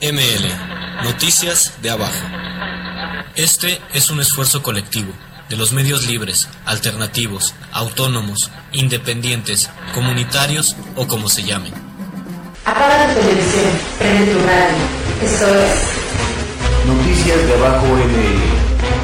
ML, Noticias de Abajo. Este es un esfuerzo colectivo de los medios libres, alternativos, autónomos, independientes, comunitarios o como se llamen. Apaga tu televisión, prende tu radio. Esto es Noticias de Abajo ML.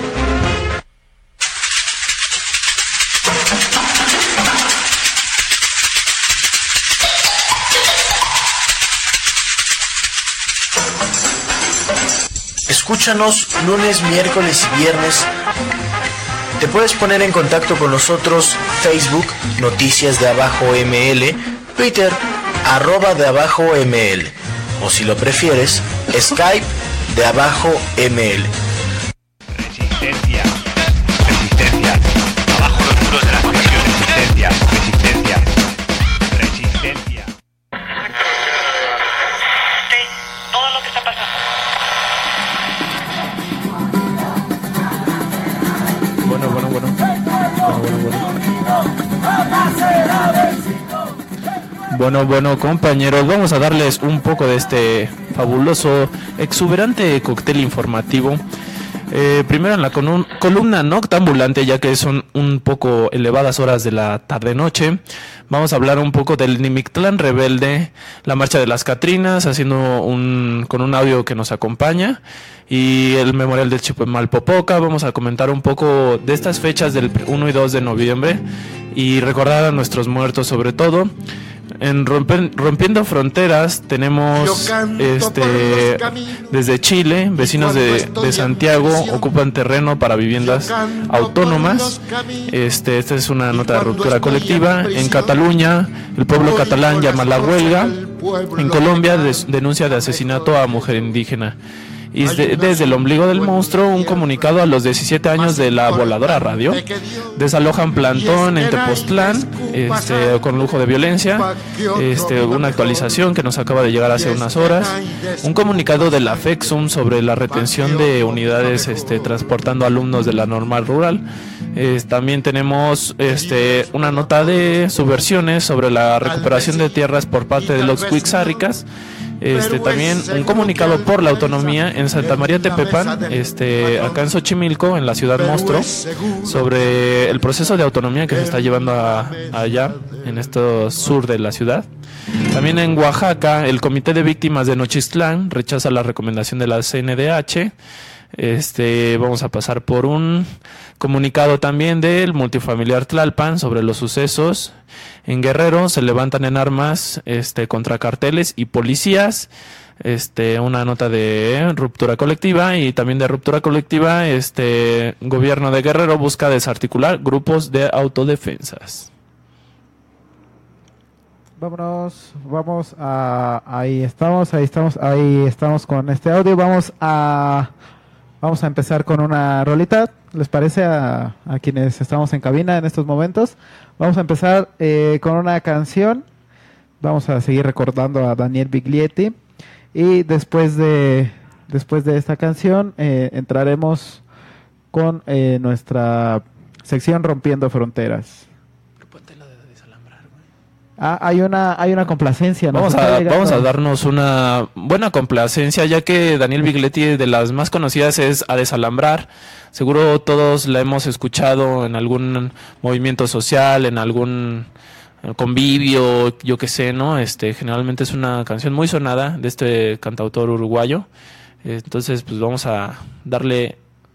Escúchanos lunes, miércoles y viernes. Te puedes poner en contacto con nosotros Facebook, Noticias de Abajo ML, Twitter, @deabajoml, o si lo prefieres, Skype de Abajo ML. Resistencia, resistencia, abajo los muros de la prisión, resistencia, resistencia, resistencia. Todo lo que está pasando. Bueno, compañeros, vamos a darles un poco de este fabuloso, exuberante cóctel informativo. Primero en la columna noctambulante, ya que son un poco elevadas horas de la tarde-noche, vamos a hablar un poco del Nimictlán rebelde, la marcha de las Catrinas, con un audio que nos acompaña, y el memorial del Chimalpopoca. Vamos a comentar un poco de estas fechas del 1 y 2 de noviembre y recordar a nuestros muertos sobre todo. En Rompiendo Fronteras tenemos desde Chile, vecinos de Santiago ocupan terreno para viviendas autónomas. Esta es una nota de ruptura colectiva. En Cataluña, el pueblo catalán llama a la huelga. En Colombia, denuncia de asesinato a mujer indígena. Y desde el ombligo del monstruo, un comunicado a los 17 años de la Voladora Radio. Desalojan plantón en Tepoztlán, con lujo de violencia. Una actualización que nos acaba de llegar hace unas horas. Un comunicado de la FEXUM sobre la retención de unidades transportando alumnos de la normal rural. También tenemos una nota de subversiones sobre la recuperación de tierras por parte de los Cuixáricas. También un comunicado por la autonomía en Santa María Tepepan, acá en Xochimilco, en la ciudad monstruo, sobre el proceso de autonomía que se está llevando allá, en este sur de la ciudad. También en Oaxaca, el Comité de Víctimas de Nochistlán rechaza la recomendación de la CNDH. Vamos a pasar por un comunicado también del multifamiliar Tlalpan sobre los sucesos. En Guerrero se levantan en armas contra carteles y policías. Una nota de ruptura colectiva, y también de ruptura colectiva, gobierno de Guerrero busca desarticular grupos de autodefensas. Vamos a ahí estamos con este audio. Vamos a empezar con una rolita, ¿les parece a quienes estamos en cabina en estos momentos? Vamos a empezar con una canción. Vamos a seguir recordando a Daniel Biglietti, y después de esta canción entraremos con nuestra sección Rompiendo Fronteras. Hay una complacencia, ¿no? Vamos a darnos una buena complacencia, ya que Daniel Biglietti, de las más conocidas, es A Desalambrar. Seguro todos la hemos escuchado en algún movimiento social, en algún convivio, yo qué sé, ¿no? Generalmente es una canción muy sonada de este cantautor uruguayo. Entonces, pues vamos a darle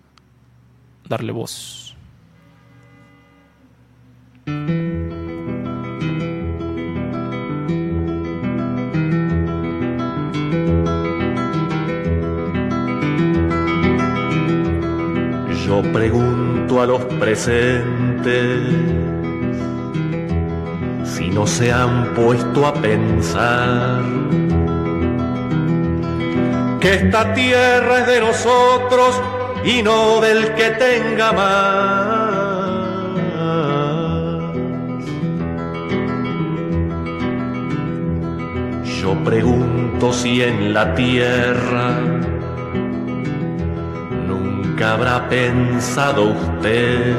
voz. Yo pregunto a los presentes si no se han puesto a pensar que esta tierra es de nosotros y no del que tenga más. Yo pregunto si en la tierra nunca habrá pensado usted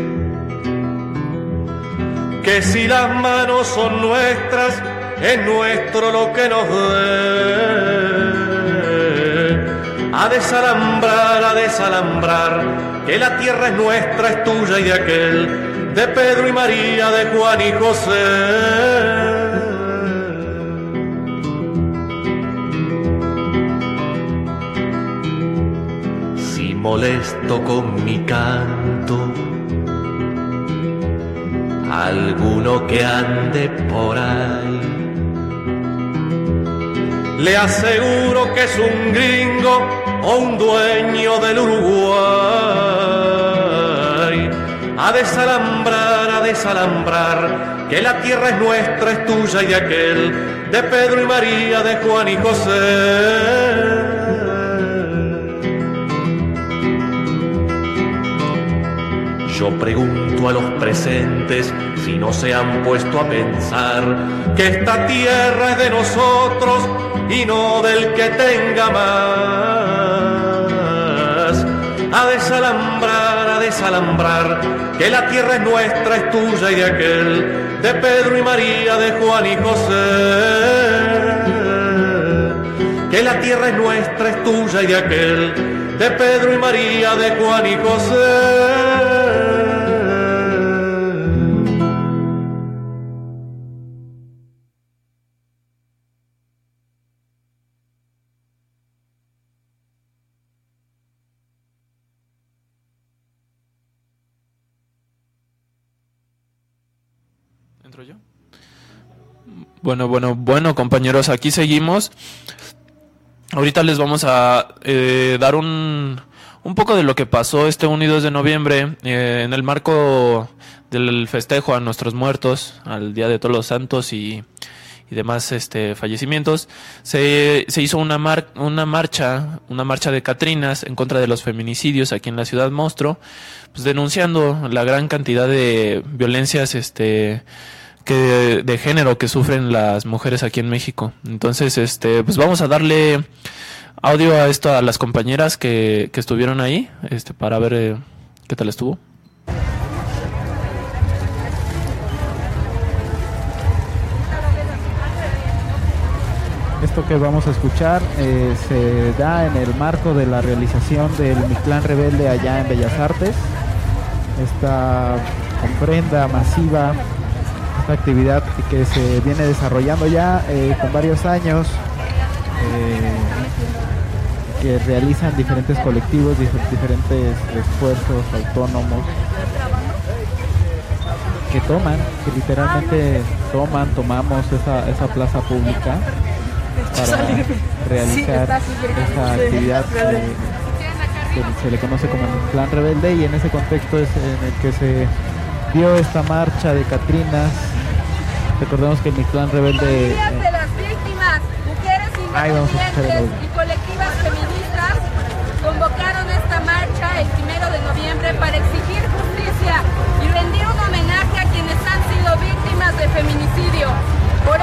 que si las manos son nuestras, es nuestro lo que nos dé. a desalambrar, que la tierra es nuestra, es tuya y de aquel, de Pedro y María, de Juan y José. Si molesto con mi canto alguno que ande por ahí, le aseguro que es un gringo o un dueño del Uruguay. A desalambrar, que la tierra es nuestra, es tuya y de aquel, de Pedro y María, de Juan y José. Yo pregunto a los presentes si no se han puesto a pensar que esta tierra es de nosotros y no del que tenga más. A desalambrar, que la tierra es nuestra, es tuya y de aquel, de Pedro y María, de Juan y José. Que la tierra es nuestra, es tuya y de aquel, de Pedro y María, de Juan y José. ¿Entro yo? Bueno, compañeros, aquí seguimos. Ahorita les vamos a dar un poco de lo que pasó este 1 y 2 de noviembre en el marco del festejo a nuestros muertos, al Día de Todos los Santos y demás fallecimientos. Se hizo una marcha de Catrinas en contra de los feminicidios aquí en la ciudad monstruo, pues denunciando la gran cantidad de violencias de género que sufren las mujeres aquí en México. Entonces, pues vamos a darle audio a las compañeras que estuvieron ahí, para ver qué tal estuvo. Esto que vamos a escuchar se da en el marco de la realización del Mictlán Rebelde allá en Bellas Artes. Esta ofrenda masiva, esta actividad que se viene desarrollando ya con varios años, que realizan diferentes colectivos, diferentes esfuerzos autónomos, que literalmente tomamos esa plaza pública para realizar esta actividad que se le conoce como el Plan Rebelde, y en ese contexto es en el que se dio esta marcha de Catrinas. Recordemos que el Mictlán Rebelde de las víctimas, mujeres independientes y colectivas feministas convocaron esta marcha el 1 de noviembre para exigir justicia y rendir un homenaje a quienes han sido víctimas de feminicidio. Por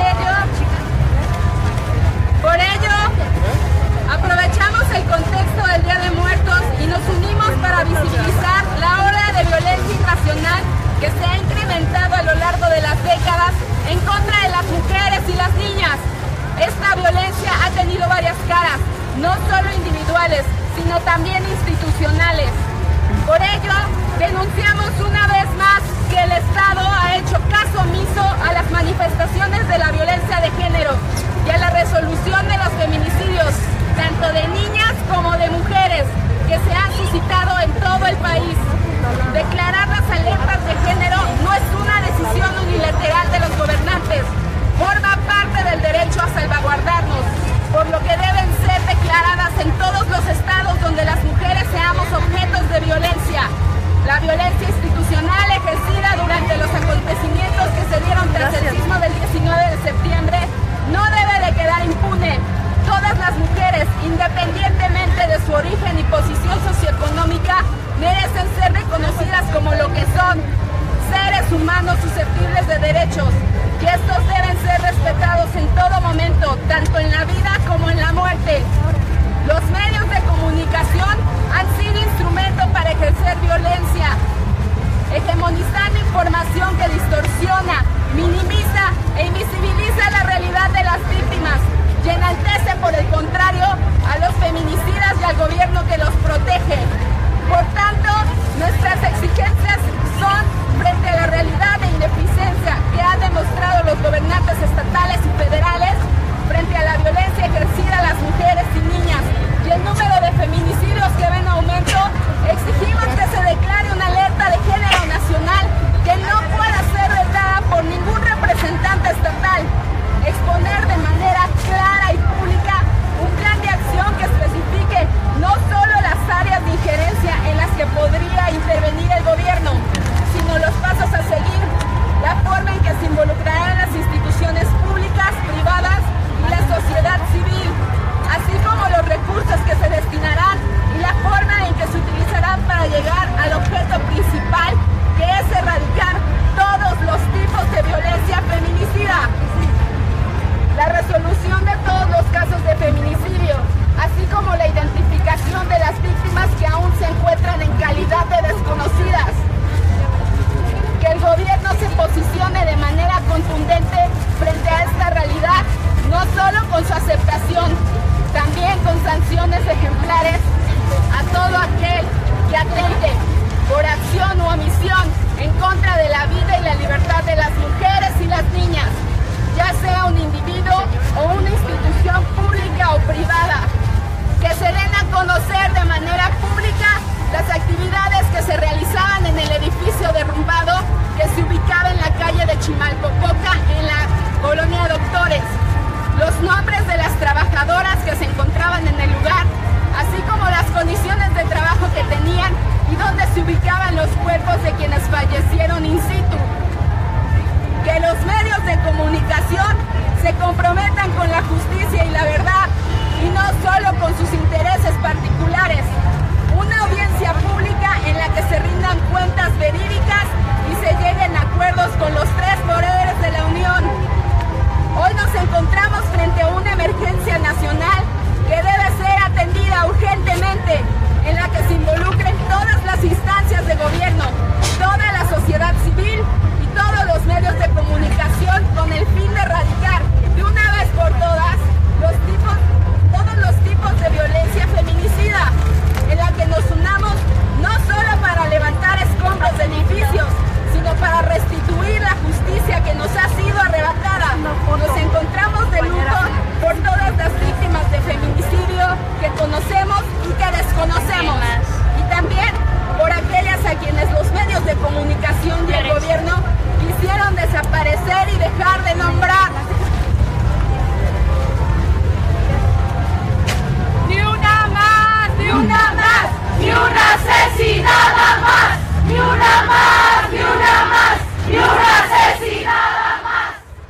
ello, aprovechamos el contexto del Día de Muertos y nos unimos para visibilizar la ola de violencia irracional que se ha incrementado a lo largo de las décadas en contra de las mujeres y las niñas. Esta violencia ha tenido varias caras, no solo individuales, sino también institucionales. Por ello, denunciamos una vez más que el Estado ha hecho caso omiso a las manifestaciones de la violencia de género y a la resolución de los feminicidios, tanto de niñas como de mujeres, que se han suscitado en todo el país. Declarar las alertas de género no es una decisión unilateral de los gobernantes, forma parte del derecho a salvaguardarnos, por lo que deben ser declaradas en todos los estados donde las mujeres seamos objetos de violencia. La violencia institucional ejercida durante los acontecimientos que se dieron tras el sismo del 19 de septiembre no debe de quedar impune. Todas las mujeres, independientemente de su origen y posición socioeconómica, merecen ser reconocidas como lo que son, seres humanos susceptibles de derechos, y estos deben ser respetados en todo momento, tanto en la vida como en la muerte. Los medios de comunicación han sido instrumento para ejercer violencia, hegemonizando información que distorsiona, minimiza e invisibiliza la realidad de las víctimas, y enaltece por el contrario a los feminicidas y al se ubicaba en la calle de Chimalpopoca, en la colonia Doctores. Los nombres de las trabajadoras que se encontraban en el lugar, así como las condiciones de trabajo que tenían y dónde se ubicaban los cuerpos de quienes fallecieron in situ. Que los medios de comunicación se comprometan con la justicia y la verdad, y no solo con sus intereses particulares. Una audiencia pública en la que se rindan cuentas verídicas y se lleguen a acuerdos con los tres poderes de la Unión. Hoy nos encontramos frente a una emergencia nacional que debe ser atendida urgentemente, en la que se involucren todas las instancias de gobierno, toda la sociedad civil y todos los medios de comunicación, con el fin de erradicar de una vez por todas todos los tipos de violencia feminicida, en la que nos unamos no solo para levantar escombros de edificios, sino para restituir la justicia que nos ha sido arrebatada. Nos encontramos de luto por todas las víctimas de feminicidio que conocemos y que desconocemos, y también por aquellas a quienes los medios de comunicación y el gobierno quisieron desaparecer y dejar de nombrar. Ni una más, ni una más, ni una asesinada más, ni una más, ni una más, ni una asesinada más,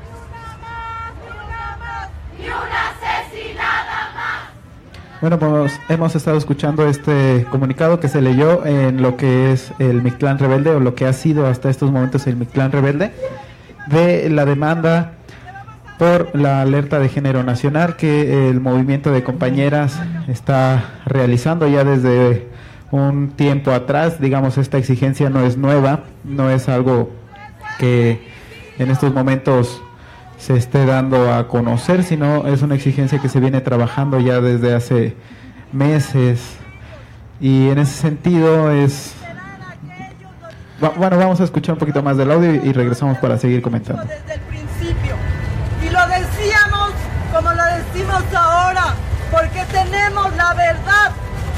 ni una asesinada más. Bueno, pues hemos estado escuchando este comunicado que se leyó en lo que es el Mictlán Rebelde, o lo que ha sido hasta estos momentos el Mictlán Rebelde, de la demanda por la alerta de género nacional que el movimiento de compañeras está realizando ya desde un tiempo atrás. Digamos, esta exigencia no es nueva, no es algo que en estos momentos se esté dando a conocer, sino es una exigencia que se viene trabajando ya desde hace meses, y en ese sentido es... Bueno, vamos a escuchar un poquito más del audio y regresamos para seguir comentando. Desde el principio, y lo decíamos como lo decimos ahora, porque tenemos la verdad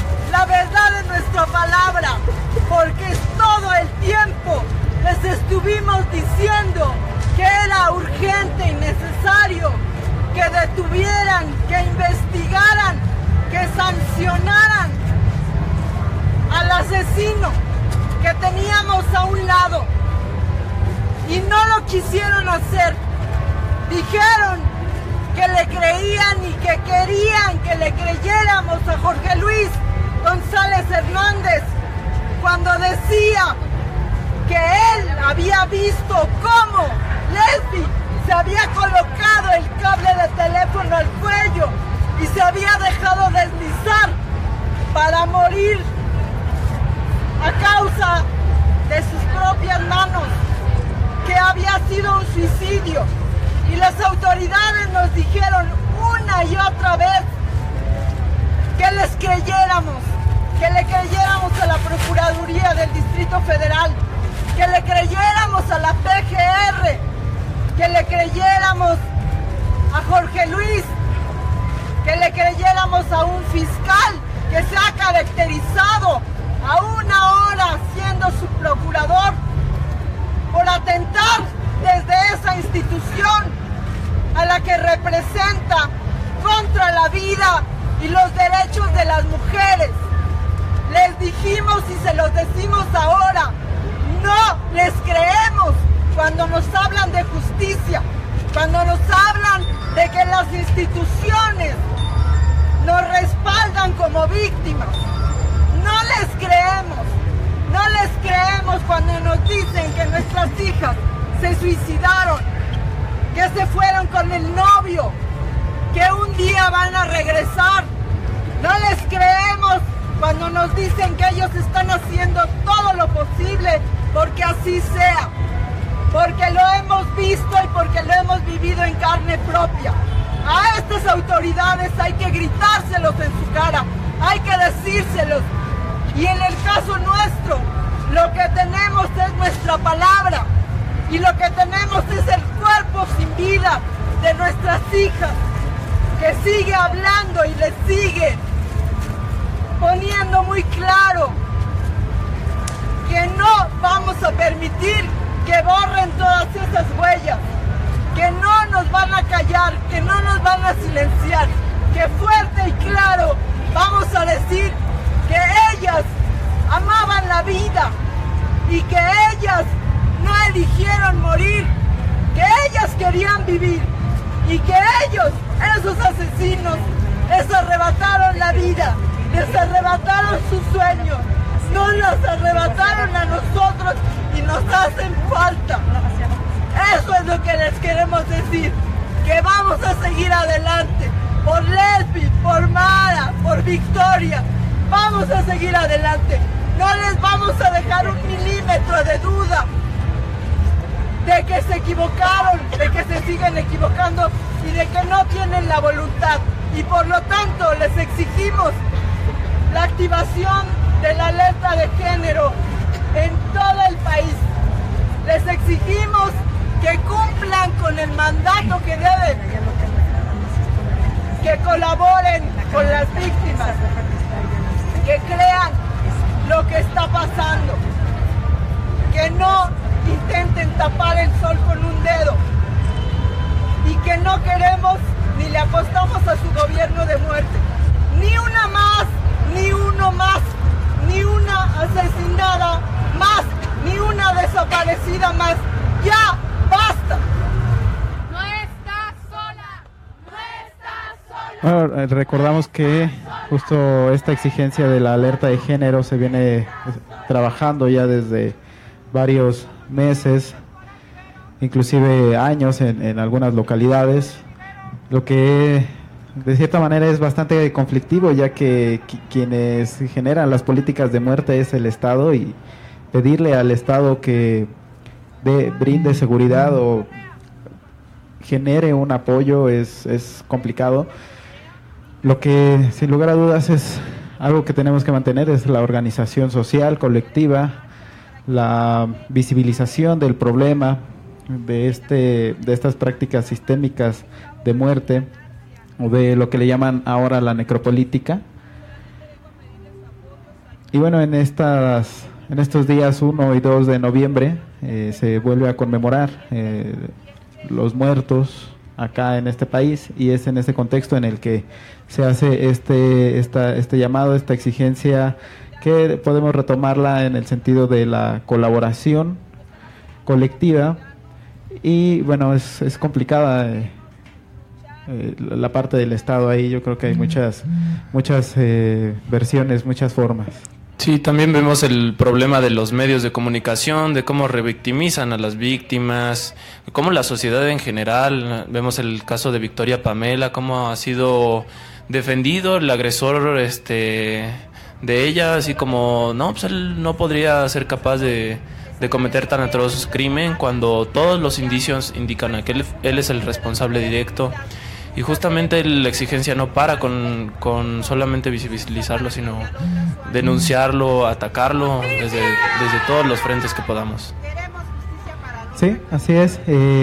de nuestra palabra, porque todo el tiempo les estuvimos diciendo que era urgente y necesario que detuvieran, que investigaran, que sancionaran al asesino que teníamos a un lado, y no lo quisieron hacer. Dijeron que le creían y que querían que le creyéramos a Jorge Luis González Hernández cuando decía que él había visto cómo Lesbi se había colocado el cable de teléfono al cuello y se había dejado deslizar para morir a causa de sus propias manos, que había sido un suicidio. Y las autoridades nos dijeron una y otra vez que les creyéramos, que le creyéramos a la Procuraduría del Distrito Federal, que le creyéramos a la PGR, que le creyéramos a Jorge Luis, que le creyéramos a un fiscal que se ha caracterizado aún ahora siendo su procurador por atentar desde esa institución a la que representa contra la vida y los derechos de las mujeres. Les dijimos y se los decimos ahora, no les creemos cuando nos hablan de justicia, cuando nos hablan de que las instituciones nos respaldan como víctimas. No les creemos cuando nos dicen que nuestras hijas se suicidaron, que se fueron con el novio, que un día van a regresar. No les creemos cuando nos dicen que ellos están haciendo todo lo posible porque así sea, porque lo hemos visto y porque lo hemos vivido en carne propia. A estas autoridades hay que gritárselos en su cara, hay que decírselos. Y en el caso nuestro, lo que tenemos es nuestra palabra, y lo que tenemos es el cuerpo sin vida de nuestras hijas, que sigue hablando y les sigue poniendo muy claro que no vamos a permitir que borren todas esas huellas, que no nos van a callar, que no nos van a silenciar, que fuerte y claro vamos a decir que ellas amaban la vida y que ellas no eligieron morir, que ellas querían vivir y que ellos, esos asesinos, les arrebataron la vida, les arrebataron sus sueños, nos las arrebataron a nosotros y nos hacen falta. Eso es lo que les queremos decir, que vamos a seguir adelante, por Lesbi, por Mara, por Victoria, vamos a seguir adelante, no les vamos a dejar un milímetro de duda de que se equivocaron, de que se siguen equivocando y de que no tienen la voluntad, y por lo tanto les exigimos la activación de la alerta de género en todo el país. Les exigimos que cumplan con el mandato que deben, que colaboren con las víctimas, que crean lo que está pasando, que no intenten tapar el sol con un dedo y que no queremos ni le apostamos a su gobierno de muerte. Ni una más, ni uno más, ni una asesinada más, ni una desaparecida más. ¡Ya basta! No estás sola, no estás sola. Bueno, recordamos que justo esta exigencia de la alerta de género se viene trabajando ya desde varios meses, inclusive años en algunas localidades, lo que de cierta manera es bastante conflictivo, ya que quienes generan las políticas de muerte es el Estado, y pedirle al Estado que brinde seguridad o genere un apoyo es complicado. Lo que sin lugar a dudas es algo que tenemos que mantener es la organización social colectiva, la visibilización del problema de estas prácticas sistémicas de muerte, o de lo que le llaman ahora la necropolítica. Y bueno, en estos días 1 y 2 de noviembre se vuelve a conmemorar los muertos acá en este país, y es en este contexto en el que se hace este llamado, esta exigencia, que podemos retomarla en el sentido de la colaboración colectiva. Y bueno, es complicada la parte del Estado ahí. Yo creo que hay muchas versiones, muchas formas. Sí, también vemos el problema de los medios de comunicación, de cómo revictimizan a las víctimas, cómo la sociedad en general. Vemos el caso de Victoria Pamela, cómo ha sido defendido el agresor de ella, así como no, pues él no podría ser capaz de cometer tan atroz crimen, cuando todos los indicios indican a que él es el responsable directo. Y justamente la exigencia no para con solamente visibilizarlo, sino denunciarlo, atacarlo desde todos los frentes que podamos. Sí, así es.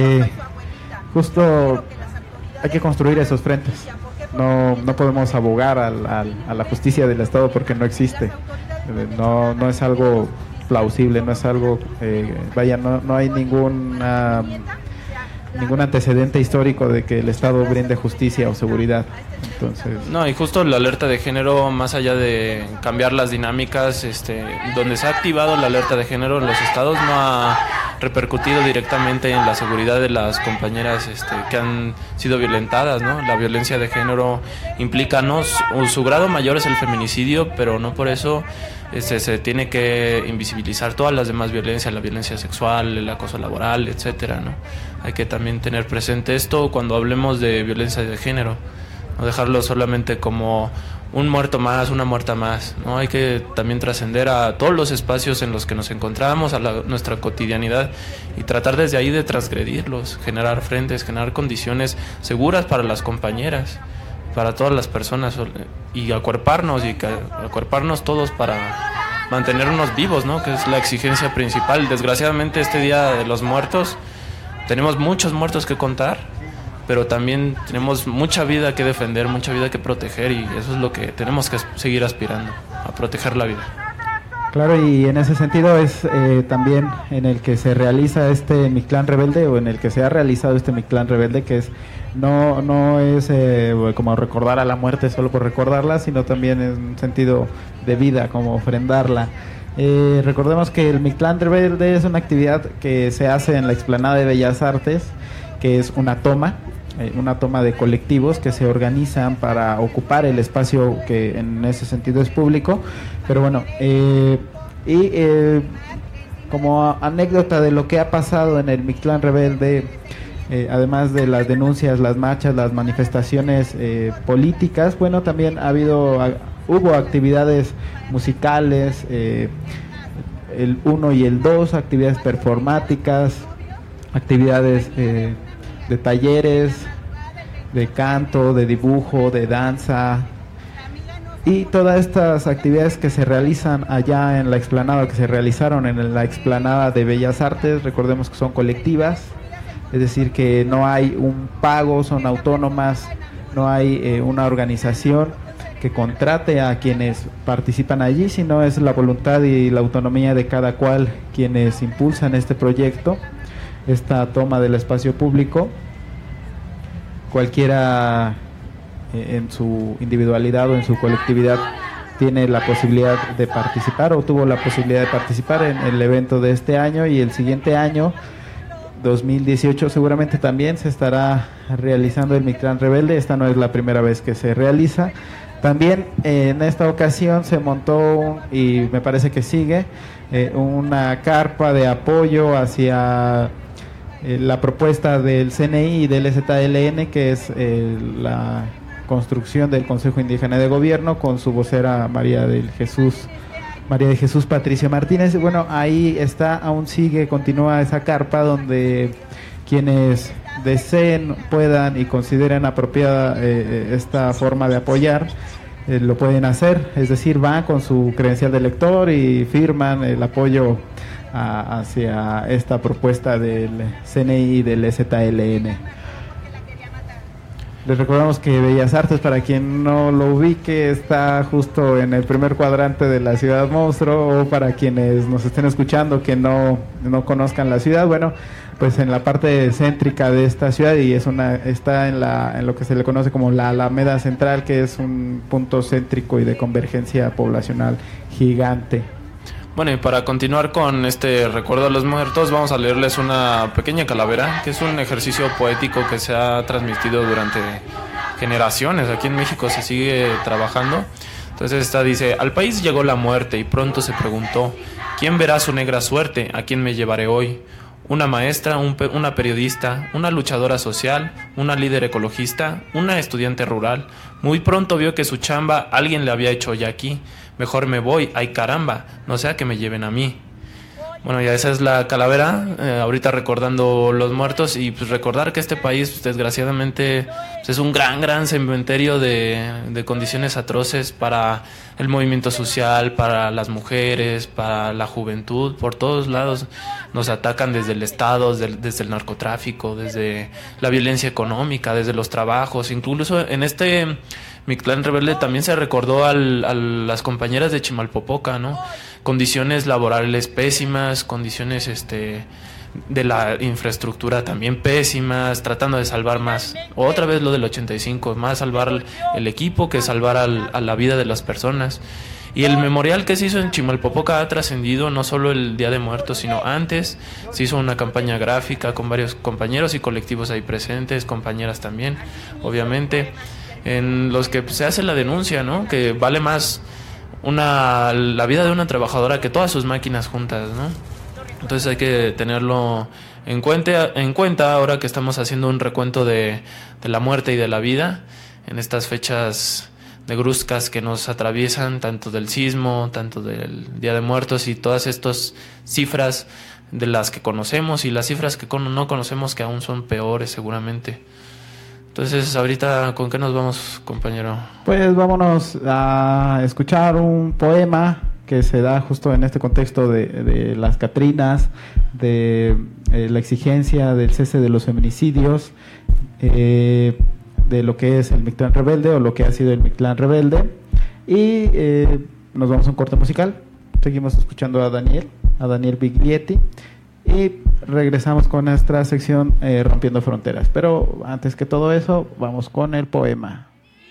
Justo hay que construir esos frentes. No podemos abogar a la justicia del Estado porque no existe. No es algo plausible, no es algo, no hay ningún antecedente histórico de que el Estado brinde justicia o seguridad. Entonces, no, y justo la alerta de género, más allá de cambiar las dinámicas, donde se ha activado la alerta de género en los estados, no ha repercutido directamente en la seguridad de las compañeras que han sido violentadas, ¿no? La violencia de género implica, su grado mayor es el feminicidio, pero no por eso se tiene que invisibilizar todas las demás violencias, la violencia sexual, el acoso laboral, etcétera, ¿no? Hay que también tener presente esto cuando hablemos de violencia de género, no dejarlo solamente como un muerto más, una muerta más, ¿no? Hay que también trascender a todos los espacios en los que nos encontramos, a nuestra cotidianidad, y tratar desde ahí de transgredirlos, generar frentes, generar condiciones seguras para las compañeras, para todas las personas, y acuerparnos todos para mantenernos vivos, ¿no? Que es la exigencia principal. Desgraciadamente este Día de los Muertos tenemos muchos muertos que contar, pero también tenemos mucha vida que defender, mucha vida que proteger, y eso es lo que tenemos que seguir aspirando, a proteger la vida. Claro, y en ese sentido es también en el que se realiza este Mictlán Rebelde, o en el que se ha realizado este Mictlán Rebelde, que es no es como recordar a la muerte solo por recordarla, sino también en un sentido de vida, como ofrendarla. Recordemos que el Mictlán Rebelde es una actividad que se hace en la explanada de Bellas Artes, que es una toma de colectivos que se organizan para ocupar el espacio que en ese sentido es público. Pero bueno, como anécdota de lo que ha pasado en el Mictlán Rebelde, además de las denuncias, las marchas, las manifestaciones políticas, bueno, también hubo actividades musicales, el 1 y el 2, actividades performáticas, actividades de talleres, de canto, de dibujo, de danza, y todas estas actividades que se realizan allá en la explanada, que se realizaron en la explanada de Bellas Artes, recordemos que son colectivas, es decir, que no hay un pago, son autónomas, no hay una organización que contrate a quienes participan allí, sino es la voluntad y la autonomía de cada cual quienes impulsan este proyecto, esta toma del espacio público. Cualquiera en su individualidad o en su colectividad tiene la posibilidad de participar, o tuvo la posibilidad de participar en el evento de este año, y el siguiente año 2018 seguramente también se estará realizando el Mictlán Rebelde. Esta no es la primera vez que se realiza. También en esta ocasión se montó y me parece que sigue una carpa de apoyo hacia la propuesta del CNI y del ZLN, que es la construcción del Consejo Indígena de Gobierno, con su vocera María de Jesús Patricia Martínez. Bueno, ahí está, aún sigue, continúa esa carpa donde quienes deseen, puedan y consideren apropiada esta forma de apoyar, lo pueden hacer, es decir, van con su credencial de lector y firman el apoyo hacia esta propuesta del CNI y del ZLN. Les recordamos que Bellas Artes, para quien no lo ubique, está justo en el primer cuadrante de la Ciudad Monstruo, o para quienes nos estén escuchando que no conozcan la ciudad, bueno, pues en la parte céntrica de esta ciudad, y está en lo que se le conoce como la Alameda Central, que es un punto céntrico y de convergencia poblacional gigante. Bueno, y para continuar con este recuerdo a los muertos, vamos a leerles una pequeña calavera, que es un ejercicio poético que se ha transmitido durante generaciones. Aquí en México se sigue trabajando. Entonces esta dice: al país llegó la muerte y pronto se preguntó: ¿quién verá su negra suerte? ¿A quién me llevaré hoy? Una maestra, una periodista, una luchadora social, una líder ecologista, una estudiante rural. Muy pronto vio que su chamba alguien le había hecho ya aquí. Mejor me voy, ay caramba, no sea que me lleven a mí. Bueno, ya esa es la calavera, ahorita recordando los muertos, y pues recordar que este país, desgraciadamente, pues es un gran cementerio de condiciones atroces para el movimiento social, para las mujeres, para la juventud. Por todos lados nos atacan, desde el Estado, desde el narcotráfico, desde la violencia económica, desde los trabajos. Incluso en este Mictlán Rebelde también se recordó a las compañeras de Chimalpopoca, ¿no? Condiciones laborales pésimas, condiciones de la infraestructura también pésimas, tratando de salvar más. Otra vez lo del 85, más salvar el equipo que salvar a la vida de las personas. Y el memorial que se hizo en Chimalpopoca ha trascendido no solo el Día de Muertos, sino antes. Se hizo una campaña gráfica con varios compañeros y colectivos ahí presentes, compañeras también, obviamente, en los que se hace la denuncia, ¿no? Que vale más la vida de una trabajadora que todas sus máquinas juntas, ¿no? Entonces hay que tenerlo en cuenta ahora que estamos haciendo un recuento de la muerte y de la vida en estas fechas negruzcas que nos atraviesan, tanto del sismo, tanto del Día de Muertos, y todas estas cifras de las que conocemos y las cifras que no conocemos, que aún son peores seguramente. Entonces, ahorita, ¿con qué nos vamos, compañero? Pues vámonos a escuchar un poema que se da justo en este contexto de las Catrinas, de la exigencia del cese de los feminicidios, de lo que es el Mictlán Rebelde, o lo que ha sido el Mictlán Rebelde. Y nos vamos a un corte musical. Seguimos escuchando a Daniel Biglietti. Y regresamos con nuestra sección Rompiendo Fronteras. Pero antes que todo eso, vamos con el poema.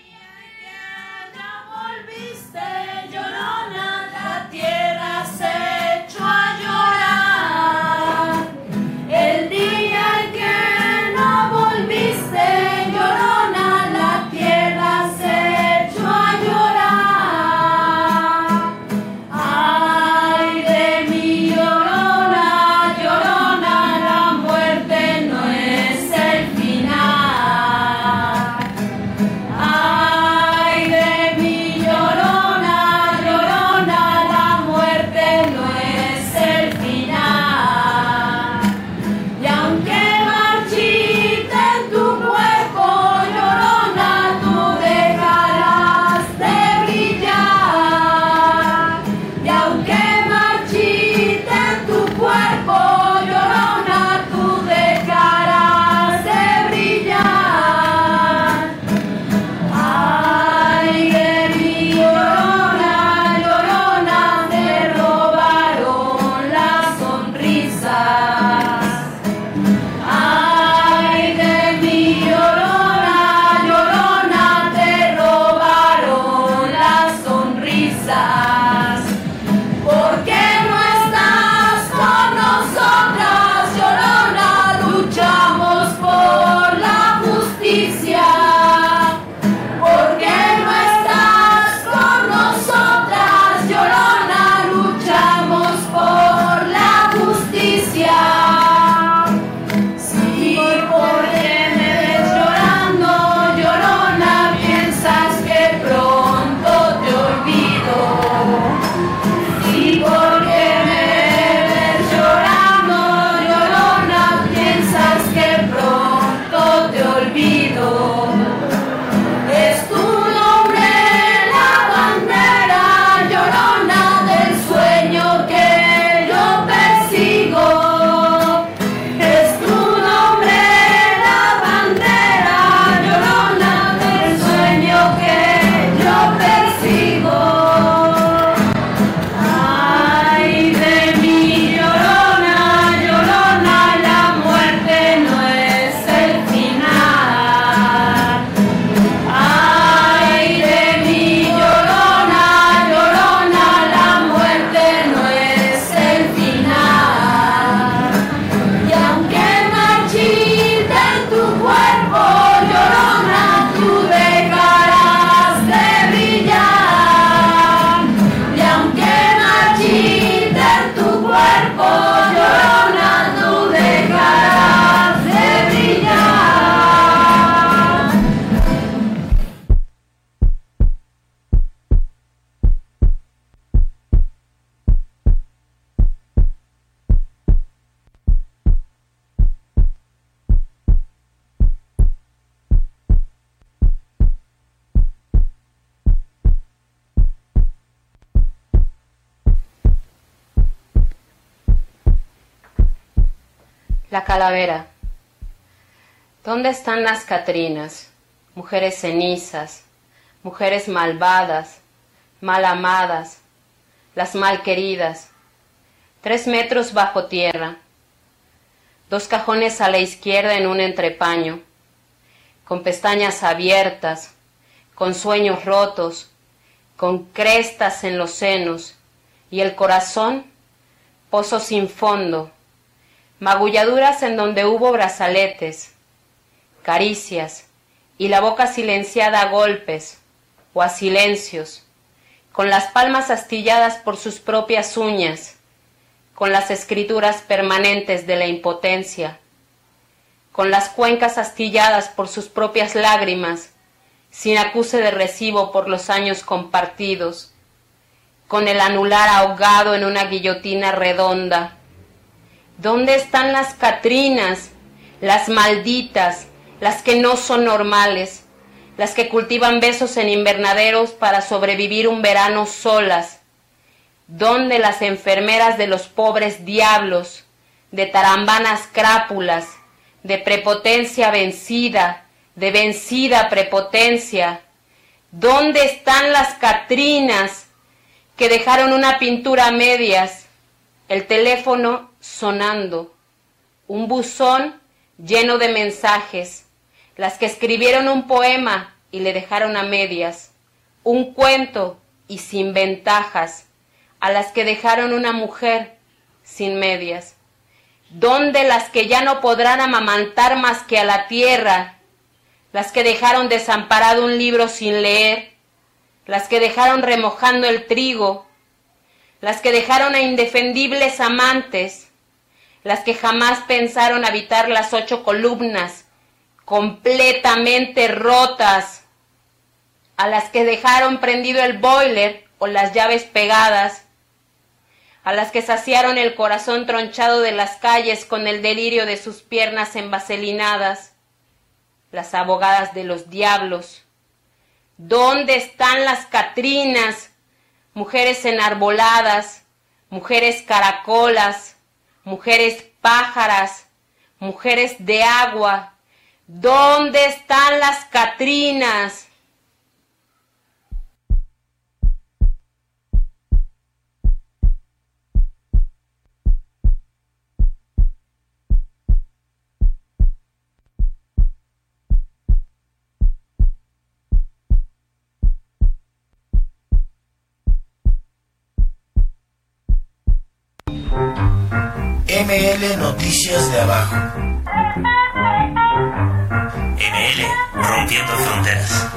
La calavera. ¿Dónde están las Catrinas? Mujeres cenizas, mujeres malvadas, mal amadas, las mal queridas. 3 metros bajo tierra. 2 cajones a la izquierda en un entrepaño, con pestañas abiertas, con sueños rotos, con crestas en los senos, y el corazón, pozo sin fondo, magulladuras en donde hubo brazaletes, caricias, y la boca silenciada a golpes o a silencios, con las palmas astilladas por sus propias uñas, con las escrituras permanentes de la impotencia, con las cuencas astilladas por sus propias lágrimas, sin acuse de recibo por los años compartidos, con el anular ahogado en una guillotina redonda. ¿Dónde están las Catrinas, las malditas, las que no son normales, las que cultivan besos en invernaderos para sobrevivir un verano solas? ¿Dónde las enfermeras de los pobres diablos, de tarambanas crápulas, de prepotencia vencida, de vencida prepotencia? ¿Dónde están las Catrinas que dejaron una pintura a medias, el teléfono sonando, un buzón lleno de mensajes, las que escribieron un poema y le dejaron a medias, un cuento y sin ventajas, a las que dejaron una mujer sin medias. ¿Dónde las que ya no podrán amamantar más que a la tierra? Las que dejaron desamparado un libro sin leer, las que dejaron remojando el trigo, las que dejaron a indefendibles amantes, las que jamás pensaron habitar las 8 columnas, completamente rotas, a las que dejaron prendido el boiler o las llaves pegadas, a las que saciaron el corazón tronchado de las calles con el delirio de sus piernas envaselinadas, las abogadas de los diablos. ¿Dónde están las Catrinas? Mujeres enarboladas, mujeres caracolas, mujeres pájaras, mujeres de agua. ¿Dónde están las Catrinas? ML Noticias de Abajo. ML Rompiendo Fronteras.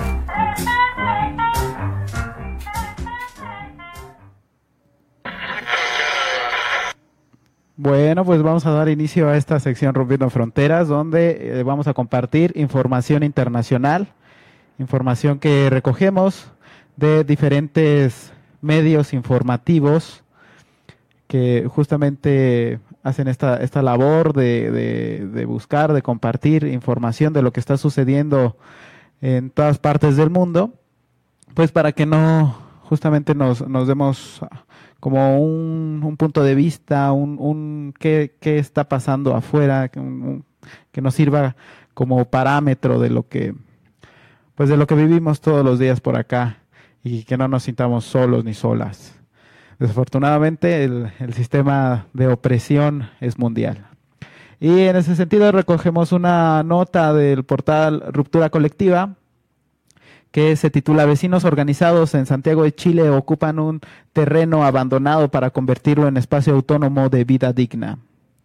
Bueno, pues vamos a dar inicio a esta sección Rompiendo Fronteras, donde vamos a compartir información internacional, información que recogemos de diferentes medios informativos que justamente hacen esta labor de buscar, de compartir información de lo que está sucediendo en todas partes del mundo, pues para que no justamente nos demos como un punto de vista, un qué está pasando afuera, que nos sirva como parámetro de lo que vivimos todos los días por acá y que no nos sintamos solos ni solas. Desafortunadamente el sistema de opresión es mundial. Y en ese sentido recogemos una nota del portal Ruptura Colectiva que se titula Vecinos organizados en Santiago de Chile ocupan un terreno abandonado para convertirlo en espacio autónomo de vida digna.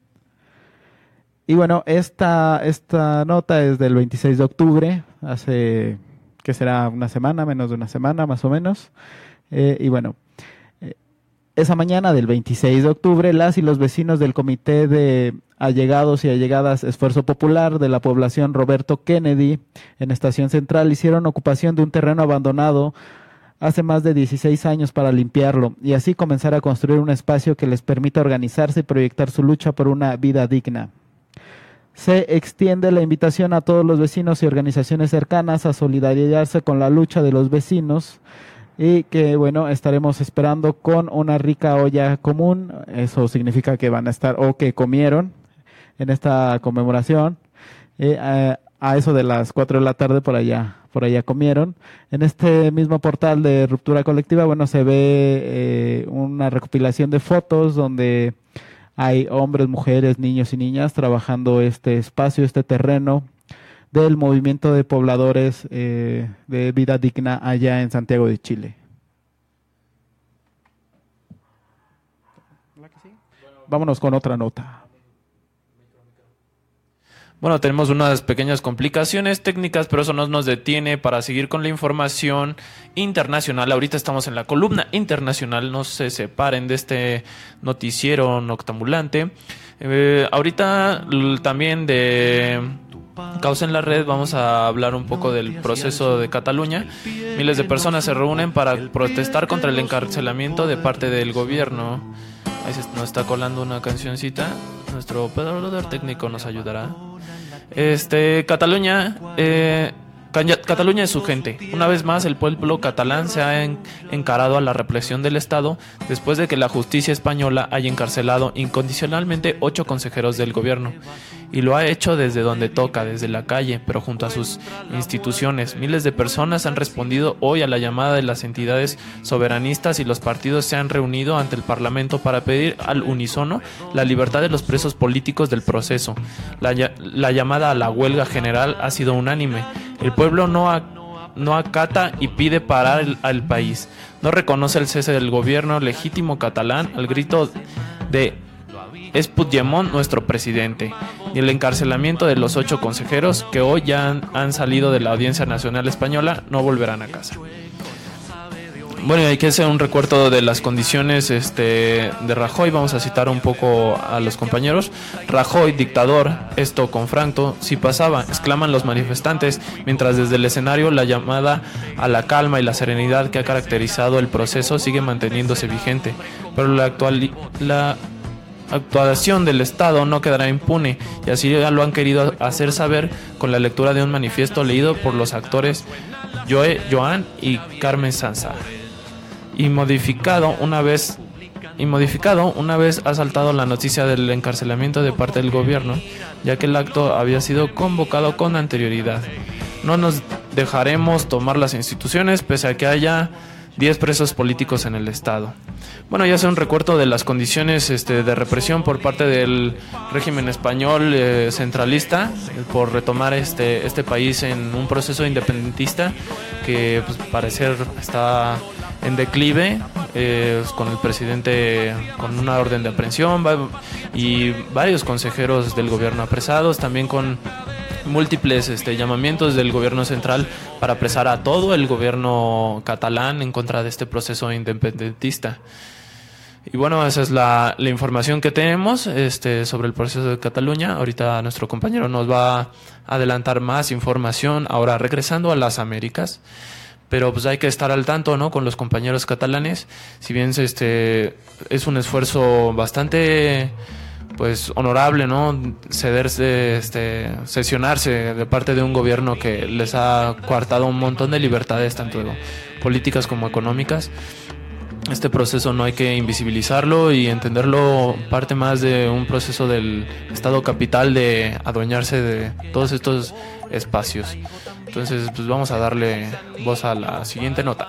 Y bueno, esta nota es del 26 de octubre, hace, ¿qué será? Una semana, menos de una semana más o menos. Y bueno, esa mañana del 26 de octubre, las y los vecinos del Comité de Allegados y Allegadas Esfuerzo Popular de la población Roberto Kennedy en Estación Central hicieron ocupación de un terreno abandonado hace más de 16 años para limpiarlo y así comenzar a construir un espacio que les permita organizarse y proyectar su lucha por una vida digna. Se extiende la invitación a todos los vecinos y organizaciones cercanas a solidarizarse con la lucha de los vecinos y que, bueno, estaremos esperando con una rica olla común. Eso significa que van a estar o que comieron en esta conmemoración. A eso de las 4 de la tarde por allá comieron. En este mismo portal de Ruptura Colectiva, bueno, se ve una recopilación de fotos donde hay hombres, mujeres, niños y niñas trabajando este espacio, este terreno del movimiento de pobladores de vida digna allá en Santiago de Chile. Vámonos con otra nota. Bueno, tenemos unas pequeñas complicaciones técnicas, pero eso no nos detiene para seguir con la información internacional. Ahorita estamos en la columna internacional, no se separen de este noticiero noctambulante. Ahorita también de Causa en la Red vamos a hablar un poco del proceso de Cataluña. Miles de personas se reúnen para protestar contra el encarcelamiento de parte del gobierno. Ahí nos está colando una cancioncita. Nuestro operador técnico nos ayudará. Cataluña Cataluña es su gente. Una vez más, el pueblo catalán se ha encarado a la represión del Estado después de que la justicia española haya encarcelado incondicionalmente 8 consejeros del gobierno. Y lo ha hecho desde donde toca, desde la calle, pero junto a sus instituciones. Miles de personas han respondido hoy a la llamada de las entidades soberanistas y los partidos se han reunido ante el Parlamento para pedir al unísono la libertad de los presos políticos del proceso. La llamada a la huelga general ha sido unánime. El pueblo no acata y pide parar al país. No reconoce el cese del gobierno legítimo catalán al grito de "Es Puigdemont nuestro presidente", y el encarcelamiento de los 8 consejeros que hoy ya han salido de la Audiencia Nacional Española no volverán a casa. Bueno, hay que hacer un recuerdo de las condiciones de Rajoy. Vamos a citar un poco a los compañeros. Rajoy, dictador, esto con Franco, sí pasaba, exclaman los manifestantes, mientras desde el escenario la llamada a la calma y la serenidad que ha caracterizado el proceso sigue manteniéndose vigente. Pero la actuación del Estado no quedará impune, y así ya lo han querido hacer saber con la lectura de un manifiesto leído por los actores Joan y Carmen Sansa. Y modificado una vez ha saltado la noticia del encarcelamiento de parte del gobierno, ya que el acto había sido convocado con anterioridad. No nos dejaremos tomar las instituciones pese a que haya 10 presos políticos en el Estado. Bueno, ya hace un recuerdo de las condiciones de represión por parte del régimen español centralista por retomar este país en un proceso independentista que pues parecer está en declive, con el presidente con una orden de aprehensión y varios consejeros del gobierno apresados, también con múltiples llamamientos del gobierno central para apresar a todo el gobierno catalán en contra de este proceso independentista. Y bueno, esa es la información que tenemos sobre el proceso de Cataluña. Ahorita nuestro compañero nos va a adelantar más información, ahora regresando a las Américas. Pero pues hay que estar al tanto, ¿no?, con los compañeros catalanes. Si bien es un esfuerzo bastante pues honorable, ¿no?, sesionarse de parte de un gobierno que les ha coartado un montón de libertades, tanto políticas como económicas. Este proceso no hay que invisibilizarlo y entenderlo parte más de un proceso del Estado capital de adueñarse de todos estos espacios. Entonces, pues vamos a darle voz a la siguiente nota.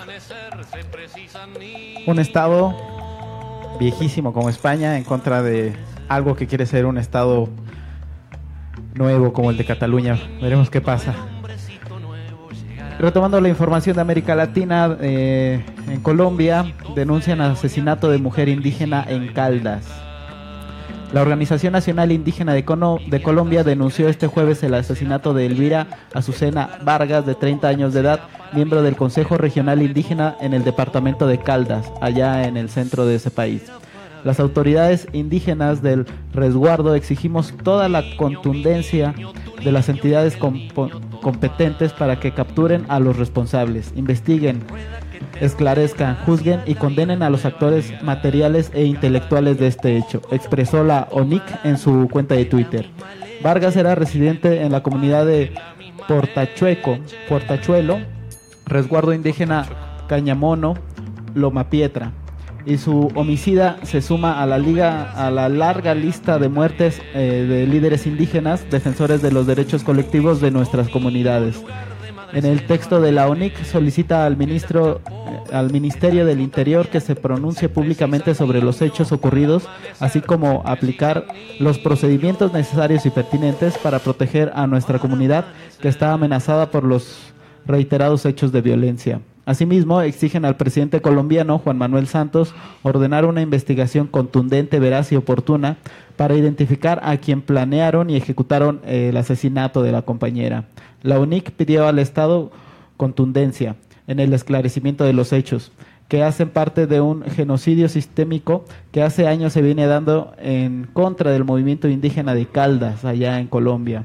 Un Estado viejísimo como España en contra de algo que quiere ser un Estado nuevo como el de Cataluña. Veremos qué pasa. Retomando la información de América Latina, en Colombia denuncian asesinato de mujer indígena en Caldas. La Organización Nacional Indígena de Colombia denunció este jueves el asesinato de Elvira Azucena Vargas, de 30 años de edad, miembro del Consejo Regional Indígena en el departamento de Caldas, allá en el centro de ese país. Las autoridades indígenas del resguardo exigimos toda la contundencia de las entidades competentes para que capturen a los responsables, investiguen, esclarezcan, juzguen y condenen a los actores materiales e intelectuales de este hecho, expresó la ONIC en su cuenta de Twitter. Vargas era residente en la comunidad de Portachuelo, resguardo indígena Cañamono, Loma Pietra, y su homicida se suma a la larga lista de muertes de líderes indígenas, defensores de los derechos colectivos de nuestras comunidades. En el texto de la ONIC solicita al Ministerio del Interior que se pronuncie públicamente sobre los hechos ocurridos, así como aplicar los procedimientos necesarios y pertinentes para proteger a nuestra comunidad que está amenazada por los reiterados hechos de violencia. Asimismo, exigen al presidente colombiano, Juan Manuel Santos, ordenar una investigación contundente, veraz y oportuna para identificar a quien planearon y ejecutaron el asesinato de la compañera. La UNIC pidió al Estado contundencia en el esclarecimiento de los hechos, que hacen parte de un genocidio sistémico que hace años se viene dando en contra del movimiento indígena de Caldas, allá en Colombia.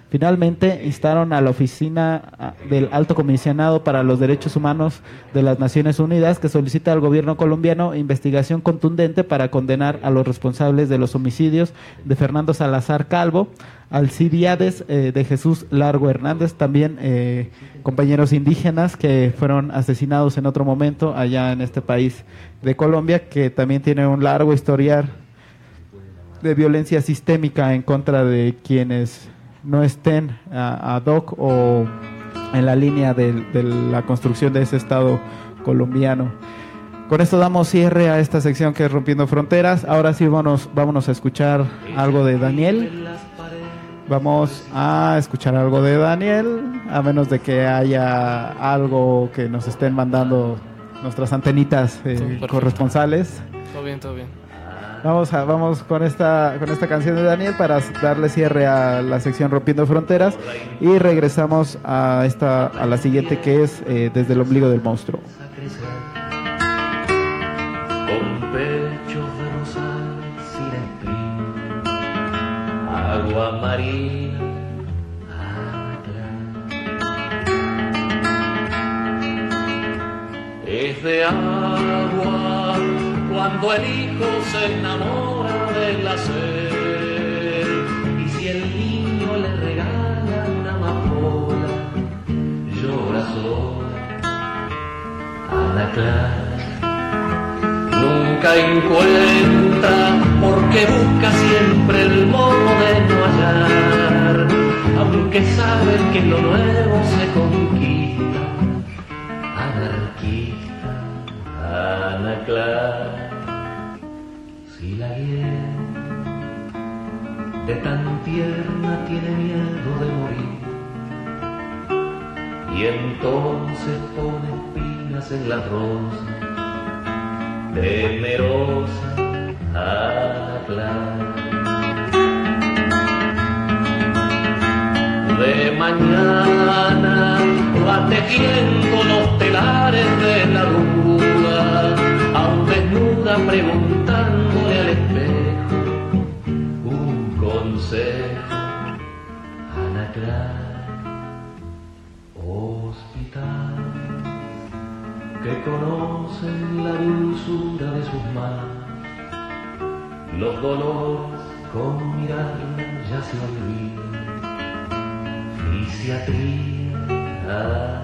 Finalmente, instaron a la Oficina del Alto Comisionado para los Derechos Humanos de las Naciones Unidas, que solicita al gobierno colombiano investigación contundente para condenar a los responsables de los homicidios de Fernando Salazar Calvo, Alcibiades de Jesús Largo Hernández, también compañeros indígenas que fueron asesinados en otro momento allá en este país de Colombia, que también tiene un largo historial de violencia sistémica en contra de quienes no estén ad hoc o en la línea de la construcción de ese Estado colombiano. Con esto damos cierre a esta sección que es Rompiendo Fronteras. Ahora sí vámonos a escuchar algo de Daniel. Vamos a escuchar algo de Daniel, a menos de que haya algo que nos estén mandando nuestras antenitas corresponsales. Todo bien. Vamos con esta canción de Daniel para darle cierre a la sección Rompiendo Fronteras y regresamos a la siguiente, que es Desde el ombligo del monstruo. Con pechos de rosal sin espina, agua marina, es de agua cuando el hijo se enamora de la sed, y si el niño le regala una amapola, llora sola. Ana Clara nunca encuentra, porque busca siempre el modo de no hallar, aunque sabe que lo nuevo se conquista. Anarquista, Ana Clara, si la hiel de tan tierna tiene miedo de morir, y entonces pone espinas en la rosa, temerosa, Ana Clara. De mañana va tejiendo los telares de la duda, aún desnuda preguntándole al espejo un consejo. Ana Clara, hospital, que conocen la dulzura de sus manos, los dolores con mirarla ya se olvidan. Fisiatría,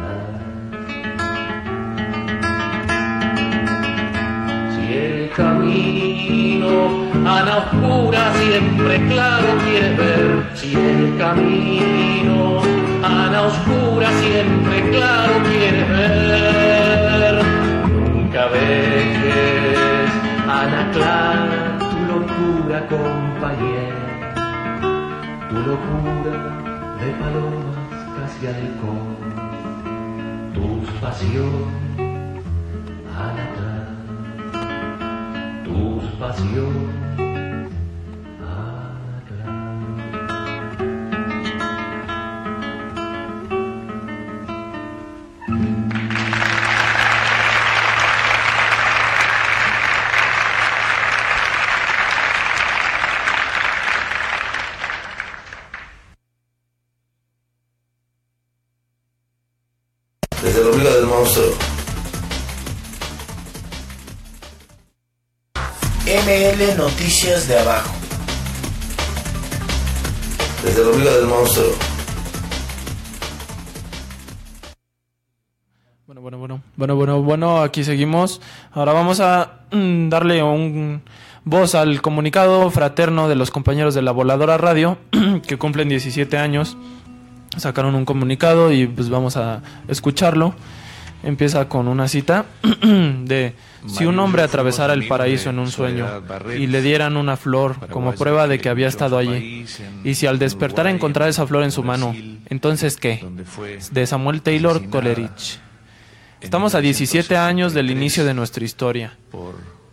si el camino Ana oscura siempre claro quieres ver, si el camino Ana oscura siempre claro quieres ver, nunca dejes, Ana Clara, tu locura compañera, tu locura de palomas casi halcón, tus pasiones, Ana Clara, tus pasiones, Ana Clara. Desde el ombligo del monstruo. ML Noticias de Abajo. Desde el ombligo del monstruo. Bueno, aquí seguimos. Ahora vamos a darle voz al comunicado fraterno de los compañeros de La Voladora Radio, que cumplen 17 años. Sacaron un comunicado y pues vamos a escucharlo. Empieza con una cita de: si un hombre atravesara el paraíso en un sueño y le dieran una flor como prueba de que había estado allí, y si al despertar encontrara esa flor en su mano, entonces ¿qué? De Samuel Taylor Coleridge. Estamos a 17 años del inicio de nuestra historia.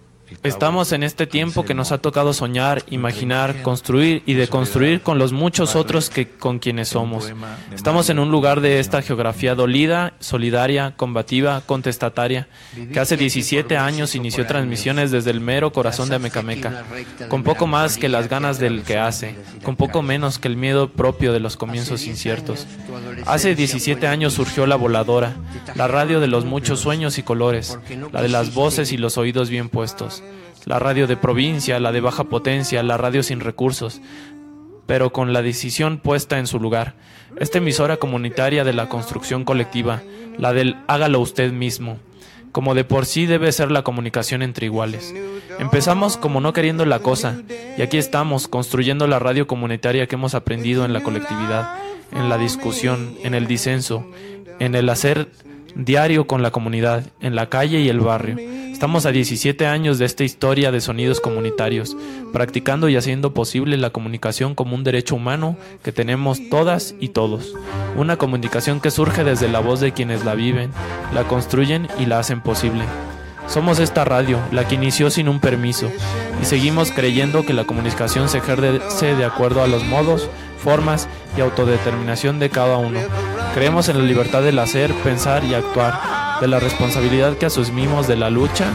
Estamos en este tiempo que nos ha tocado soñar, imaginar, construir y deconstruir con los muchos otros que con quienes somos. Estamos en un lugar de esta geografía dolida, solidaria, combativa, contestataria, que hace 17 años inició transmisiones desde el mero corazón de Amecameca, con poco más que las ganas del que hace, con poco menos que el miedo propio de los comienzos inciertos. Hace 17 años surgió La Voladora, la radio de los muchos sueños y colores, la de las voces y los oídos bien puestos. La radio de provincia, la de baja potencia, la radio sin recursos, pero con la decisión puesta en su lugar. Esta emisora comunitaria de la construcción colectiva, la del hágalo usted mismo, como de por sí debe ser la comunicación entre iguales. Empezamos como no queriendo la cosa, y aquí estamos construyendo la radio comunitaria que hemos aprendido en la colectividad, en la discusión, en el disenso, en el hacer diario con la comunidad, en la calle y el barrio. Estamos a 17 años de esta historia de sonidos comunitarios, practicando y haciendo posible la comunicación como un derecho humano que tenemos todas y todos. Una comunicación que surge desde la voz de quienes la viven, la construyen y la hacen posible. Somos esta radio, la que inició sin un permiso, y seguimos creyendo que la comunicación se ejerce de acuerdo a los modos, formas y autodeterminación de cada uno. Creemos en la libertad del hacer, pensar y actuar, de la responsabilidad que asumimos de la lucha.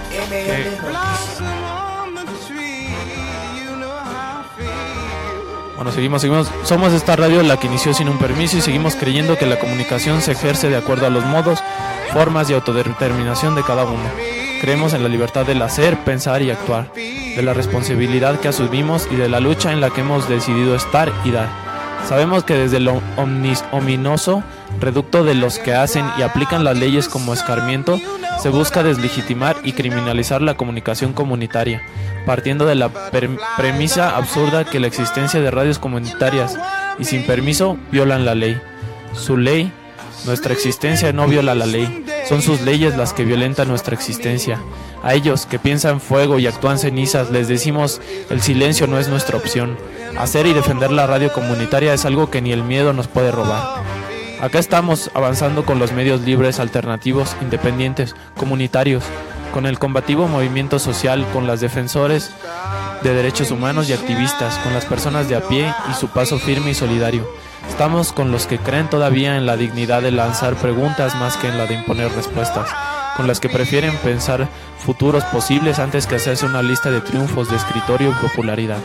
Seguimos. Somos esta radio la que inició sin un permiso y seguimos creyendo que la comunicación se ejerce de acuerdo a los modos, formas y autodeterminación de cada uno. Creemos en la libertad del hacer, pensar y actuar, de la responsabilidad que asumimos y de la lucha en la que hemos decidido estar y dar. Sabemos que desde lo ominoso reducto de los que hacen y aplican las leyes como escarmiento, se busca deslegitimar y criminalizar la comunicación comunitaria, partiendo de la premisa absurda que la existencia de radios comunitarias y sin permiso violan la ley. Su ley, nuestra existencia no viola la ley, son sus leyes las que violentan nuestra existencia. A ellos que piensan fuego y actúan cenizas les decimos: el silencio no es nuestra opción. Hacer y defender la radio comunitaria es algo que ni el miedo nos puede robar. Acá estamos avanzando con los medios libres, alternativos, independientes, comunitarios, con el combativo movimiento social, con las defensores de derechos humanos y activistas, con las personas de a pie y su paso firme y solidario. Estamos con los que creen todavía en la dignidad de lanzar preguntas más que en la de imponer respuestas, con las que prefieren pensar futuros posibles antes que hacerse una lista de triunfos de escritorio y popularidad.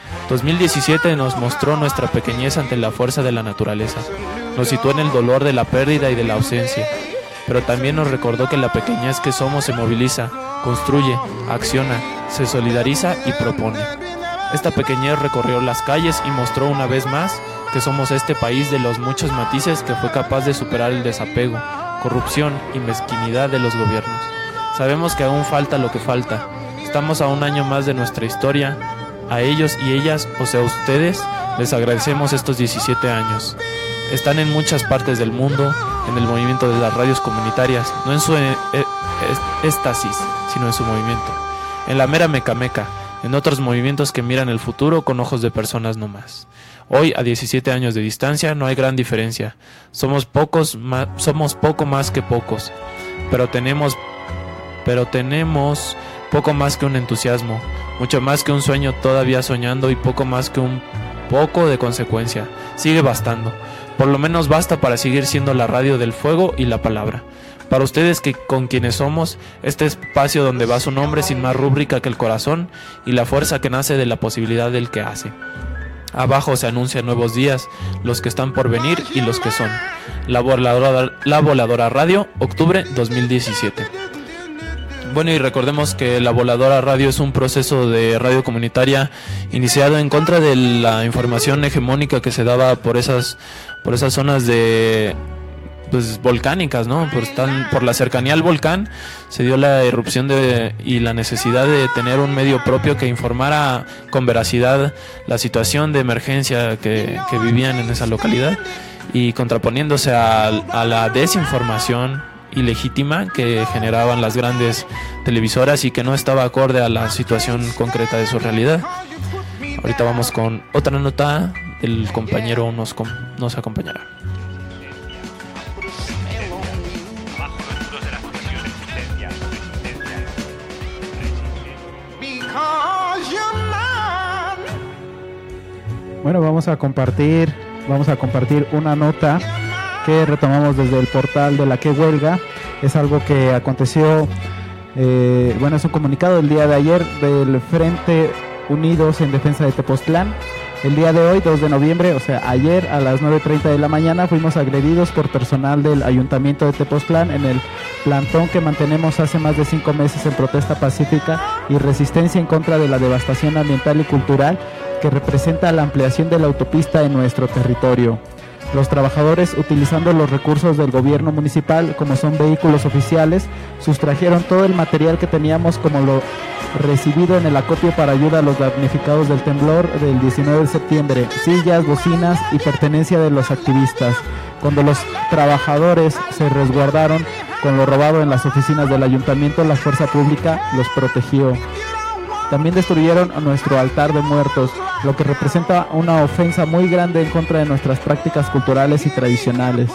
2017 nos mostró nuestra pequeñez ante la fuerza de la naturaleza, nos situó en el dolor de la pérdida y de la ausencia, pero también nos recordó que la pequeñez que somos se moviliza, construye, acciona, se solidariza y propone. Esta pequeñez recorrió las calles y mostró una vez más que somos este país de los muchos matices que fue capaz de superar el desapego, corrupción y mezquinidad de los gobiernos. Sabemos que aún falta lo que falta. Estamos a un año más de nuestra historia. A ellos y ellas, o sea, ustedes, les agradecemos estos 17 años. Están en muchas partes del mundo, en el movimiento de las radios comunitarias, no en su éxtasis, sino en su movimiento. En la mera Mecameca, en otros movimientos que miran el futuro con ojos de personas no más. Hoy, a 17 años de distancia, no hay gran diferencia. Somos poco más que pocos, pero tenemos poco más que un entusiasmo, mucho más que un sueño todavía soñando y poco más que un poco de consecuencia. Sigue bastando. Por lo menos basta para seguir siendo la radio del fuego y la palabra. Para ustedes que con quienes somos, este espacio donde va su nombre sin más rúbrica que el corazón y la fuerza que nace de la posibilidad del que hace. Abajo se anuncian nuevos días, los que están por venir y los que son. La Voladora Radio, octubre 2017. Bueno, y recordemos que La Voladora Radio es un proceso de radio comunitaria iniciado en contra de la información hegemónica que se daba por esas zonas de volcánicas, ¿no? Por la cercanía al volcán se dio la erupción y la necesidad de tener un medio propio que informara con veracidad la situación de emergencia que vivían en esa localidad, y contraponiéndose a la desinformación ilegítima que generaban las grandes televisoras y que no estaba acorde a la situación concreta de su realidad. Ahorita vamos con otra nota, el compañero nos acompañará. Bueno, vamos a compartir una nota que retomamos desde el portal de La Que Huelga. Es algo que aconteció, es un comunicado del día de ayer del Frente Unidos en Defensa de Tepoztlán. El día de hoy, 2 de noviembre, o sea, ayer a las 9:30 de la mañana, fuimos agredidos por personal del Ayuntamiento de Tepoztlán en el plantón que mantenemos hace más de 5 meses en protesta pacífica y resistencia en contra de la devastación ambiental y cultural que representa la ampliación de la autopista en nuestro territorio. Los trabajadores, utilizando los recursos del gobierno municipal, como son vehículos oficiales, sustrajeron todo el material que teníamos, como lo recibido en el acopio para ayuda a los damnificados del temblor del 19 de septiembre, sillas, bocinas y pertenencia de los activistas. Cuando los trabajadores se resguardaron con lo robado en las oficinas del ayuntamiento, la fuerza pública los protegió. También destruyeron nuestro altar de muertos, lo que representa una ofensa muy grande en contra de nuestras prácticas culturales y tradicionales.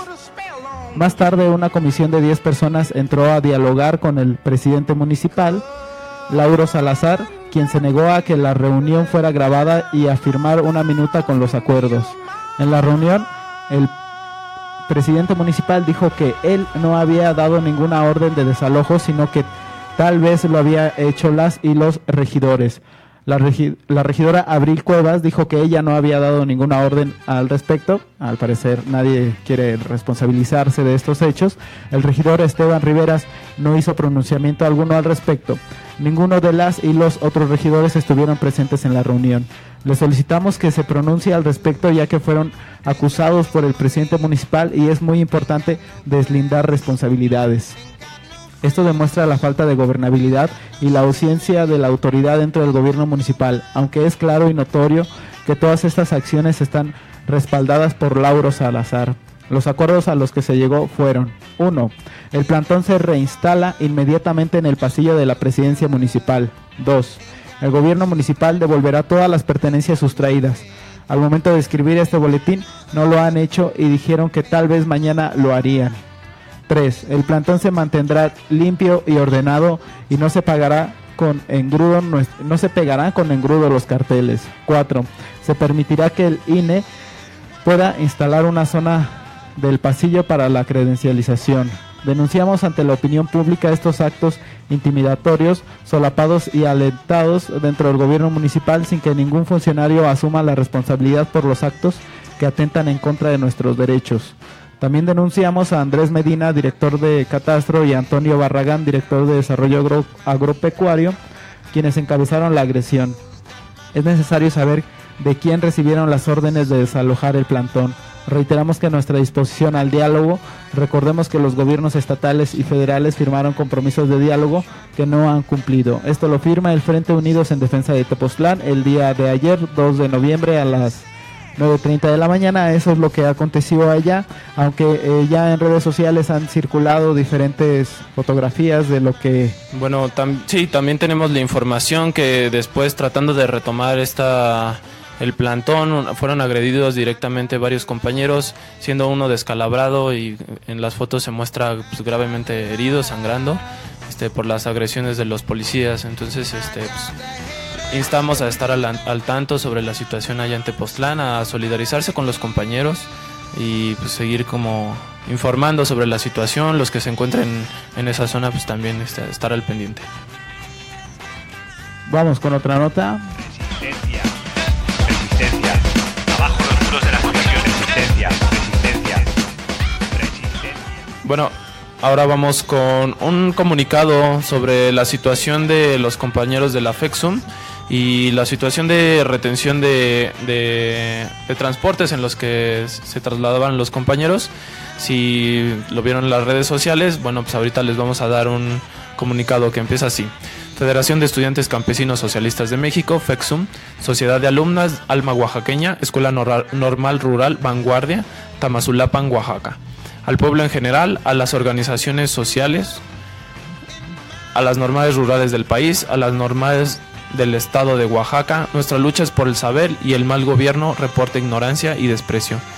Más tarde, una comisión de 10 personas entró a dialogar con el presidente municipal, Lauro Salazar, quien se negó a que la reunión fuera grabada y a firmar una minuta con los acuerdos. En la reunión, el presidente municipal dijo que él no había dado ninguna orden de desalojo, sino que tal vez lo había hecho las y los regidores. La regidora Abril Cuevas dijo que ella no había dado ninguna orden al respecto. Al parecer nadie quiere responsabilizarse de estos hechos. El regidor Esteban Riveras no hizo pronunciamiento alguno al respecto. Ninguno de las y los otros regidores estuvieron presentes en la reunión. Le solicitamos que se pronuncie al respecto, ya que fueron acusados por el presidente municipal y es muy importante deslindar responsabilidades. Esto demuestra la falta de gobernabilidad y la ausencia de la autoridad dentro del gobierno municipal, aunque es claro y notorio que todas estas acciones están respaldadas por Lauro Salazar. Los acuerdos a los que se llegó fueron: 1. El plantón se reinstala inmediatamente en el pasillo de la presidencia municipal. 2. El gobierno municipal devolverá todas las pertenencias sustraídas. Al momento de escribir este boletín no lo han hecho y dijeron que tal vez mañana lo harían. 3. El plantón se mantendrá limpio y ordenado y no se pegarán con engrudo los carteles. 4. Se permitirá que el INE pueda instalar una zona del pasillo para la credencialización. Denunciamos ante la opinión pública estos actos intimidatorios, solapados y alentados dentro del gobierno municipal sin que ningún funcionario asuma la responsabilidad por los actos que atentan en contra de nuestros derechos. También denunciamos a Andrés Medina, director de Catastro, y a Antonio Barragán, director de Desarrollo Agropecuario, quienes encabezaron la agresión. Es necesario saber de quién recibieron las órdenes de desalojar el plantón. Reiteramos que nuestra disposición al diálogo. Recordemos que los gobiernos estatales y federales firmaron compromisos de diálogo que no han cumplido. Esto lo firma el Frente Unidos en Defensa de Tepoztlán el día de ayer, 2 de noviembre a las 9:30 de la mañana. Eso es lo que aconteció allá, aunque ya en redes sociales han circulado diferentes fotografías de lo que... Bueno, sí, también tenemos la información que después, tratando de retomar el plantón, fueron agredidos directamente varios compañeros, siendo uno descalabrado y en las fotos se muestra gravemente herido, sangrando, por las agresiones de los policías. Entonces, instamos a estar al tanto sobre la situación allá en Tepoztlán, a solidarizarse con los compañeros y seguir como informando sobre la situación. Los que se encuentren en esa zona también estar al pendiente. Vamos con otra nota. Resistencia. Abajo los muros de la situación. Resistencia. Bueno, ahora vamos con un comunicado sobre la situación de los compañeros de la FEXUM y la situación de retención de transportes en los que se trasladaban los compañeros. Si lo vieron en las redes sociales, bueno, ahorita les vamos a dar un comunicado que empieza así: Federación de Estudiantes Campesinos Socialistas de México, FEXUM, Sociedad de Alumnas Alma Oaxaqueña, Escuela Normal Rural Vanguardia, Tamazulapan, Oaxaca. Al pueblo en general, a las organizaciones sociales, a las normales rurales del país, a las normales del estado de Oaxaca, nuestra lucha es por el saber y el mal gobierno reporta ignorancia y desprecio.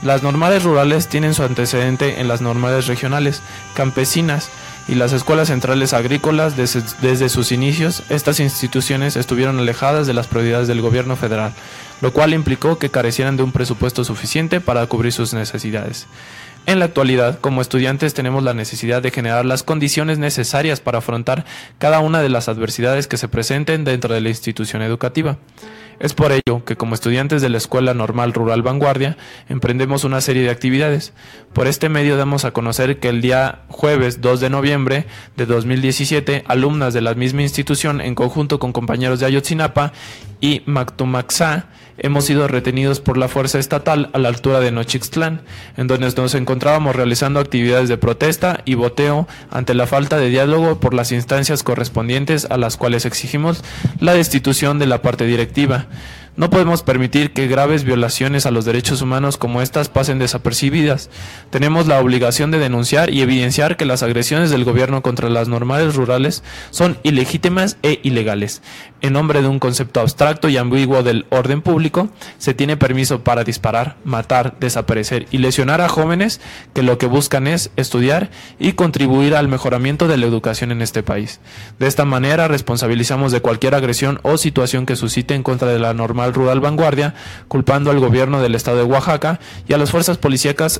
Las normales rurales tienen su antecedente en las normales regionales, campesinas y las escuelas centrales agrícolas. Desde sus inicios, estas instituciones estuvieron alejadas de las prioridades del gobierno federal, lo cual implicó que carecieran de un presupuesto suficiente para cubrir sus necesidades. En la actualidad, como estudiantes, tenemos la necesidad de generar las condiciones necesarias para afrontar cada una de las adversidades que se presenten dentro de la institución educativa. Es por ello que, como estudiantes de la Escuela Normal Rural Vanguardia, emprendemos una serie de actividades. Por este medio damos a conocer que el día jueves 2 de noviembre de 2017, alumnas de la misma institución, en conjunto con compañeros de Ayotzinapa y Mactumaxá, hemos sido retenidos por la fuerza estatal a la altura de Nochixtlán, en donde nos encontrábamos realizando actividades de protesta y boteo ante la falta de diálogo por las instancias correspondientes, a las cuales exigimos la destitución de la parte directiva. No podemos permitir que graves violaciones a los derechos humanos como estas pasen desapercibidas. Tenemos la obligación de denunciar y evidenciar que las agresiones del gobierno contra las normales rurales son ilegítimas e ilegales. En nombre de un concepto abstracto y ambiguo del orden público, se tiene permiso para disparar, matar, desaparecer y lesionar a jóvenes que lo que buscan es estudiar y contribuir al mejoramiento de la educación en este país. De esta manera, responsabilizamos de cualquier agresión o situación que suscite en contra de la Normal Rural Vanguardia, culpando al gobierno del estado de Oaxaca y a las fuerzas policíacas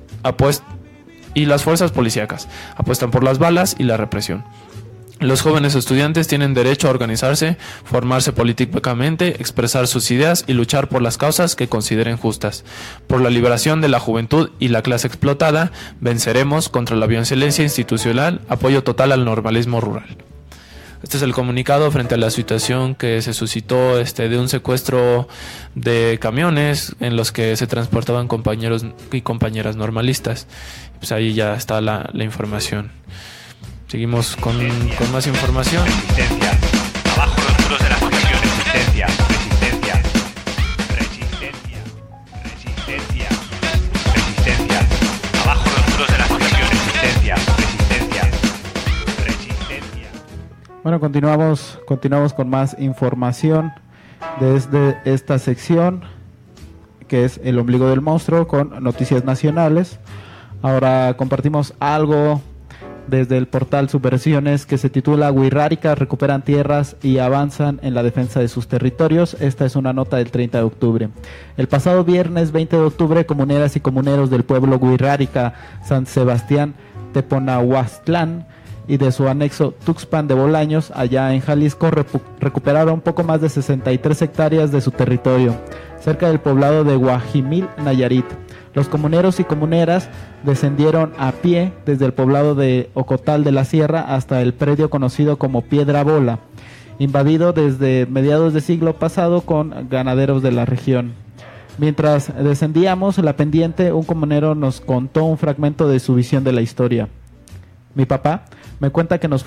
apuestan por las balas y la represión. Los jóvenes estudiantes tienen derecho a organizarse, formarse políticamente, expresar sus ideas y luchar por las causas que consideren justas. Por la liberación de la juventud y la clase explotada, venceremos contra la violencia institucional, apoyo total al normalismo rural. Este es el comunicado frente a la situación que se suscitó de un secuestro de camiones en los que se transportaban compañeros y compañeras normalistas. Pues ahí ya está la información. Seguimos con más información. Resistencia. Abajo los muros de la asociación. Resistencia. Resistencia. Resistencia. Resistencia. Resistencia. Abajo los muros de la asociación. Resistencia. Resistencia. Resistencia. Bueno, continuamos con más información desde esta sección que es El Ombligo del Monstruo con noticias nacionales. Ahora compartimos algo desde el portal Subversiones que se titula Wixárika recuperan tierras y avanzan en la defensa de sus territorios. Esta es una nota del 30 de octubre. El pasado viernes 20 de octubre, comuneras y comuneros del pueblo Wixárika, San Sebastián Teponahuastlán y de su anexo Tuxpan de Bolaños, allá en Jalisco, recuperaron poco más de 63 hectáreas de su territorio, cerca del poblado de Guajimil, Nayarit. Los comuneros y comuneras descendieron a pie desde el poblado de Ocotal de la Sierra hasta el predio conocido como Piedra Bola, invadido desde mediados del siglo pasado con ganaderos de la región. Mientras descendíamos la pendiente, un comunero nos contó un fragmento de su visión de la historia. Mi papá me cuenta que nos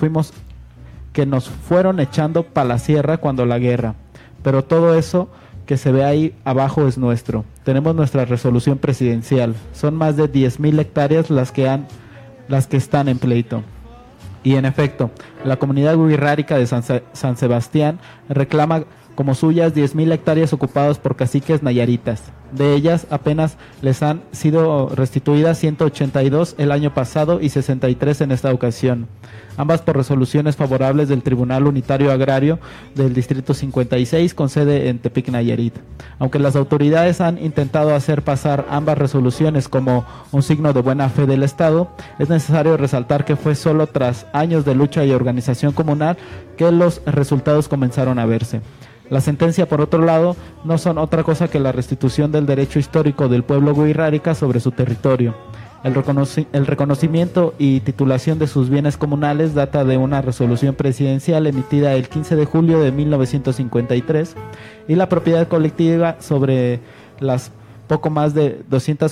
fueron echando pa' la sierra cuando la guerra, pero todo eso que se ve ahí abajo es nuestro. Tenemos nuestra resolución presidencial. Son más de 10,000 hectáreas las que están en pleito. Y en efecto, la comunidad wixárika de San Sebastián reclama como suyas 10,000 hectáreas ocupadas por caciques nayaritas. De ellas apenas les han sido restituidas 182 el año pasado y 63 en esta ocasión, ambas por resoluciones favorables del Tribunal Unitario Agrario del Distrito 56 con sede en Tepic, Nayarit. Aunque las autoridades han intentado hacer pasar ambas resoluciones como un signo de buena fe del Estado, es necesario resaltar que fue solo tras años de lucha y organización comunal que los resultados comenzaron a verse. La sentencia, por otro lado, no son otra cosa que la restitución del derecho histórico del pueblo wixárika sobre su territorio. El reconocimiento y titulación de sus bienes comunales data de una resolución presidencial emitida el 15 de julio de 1953 y la propiedad colectiva sobre las poco más de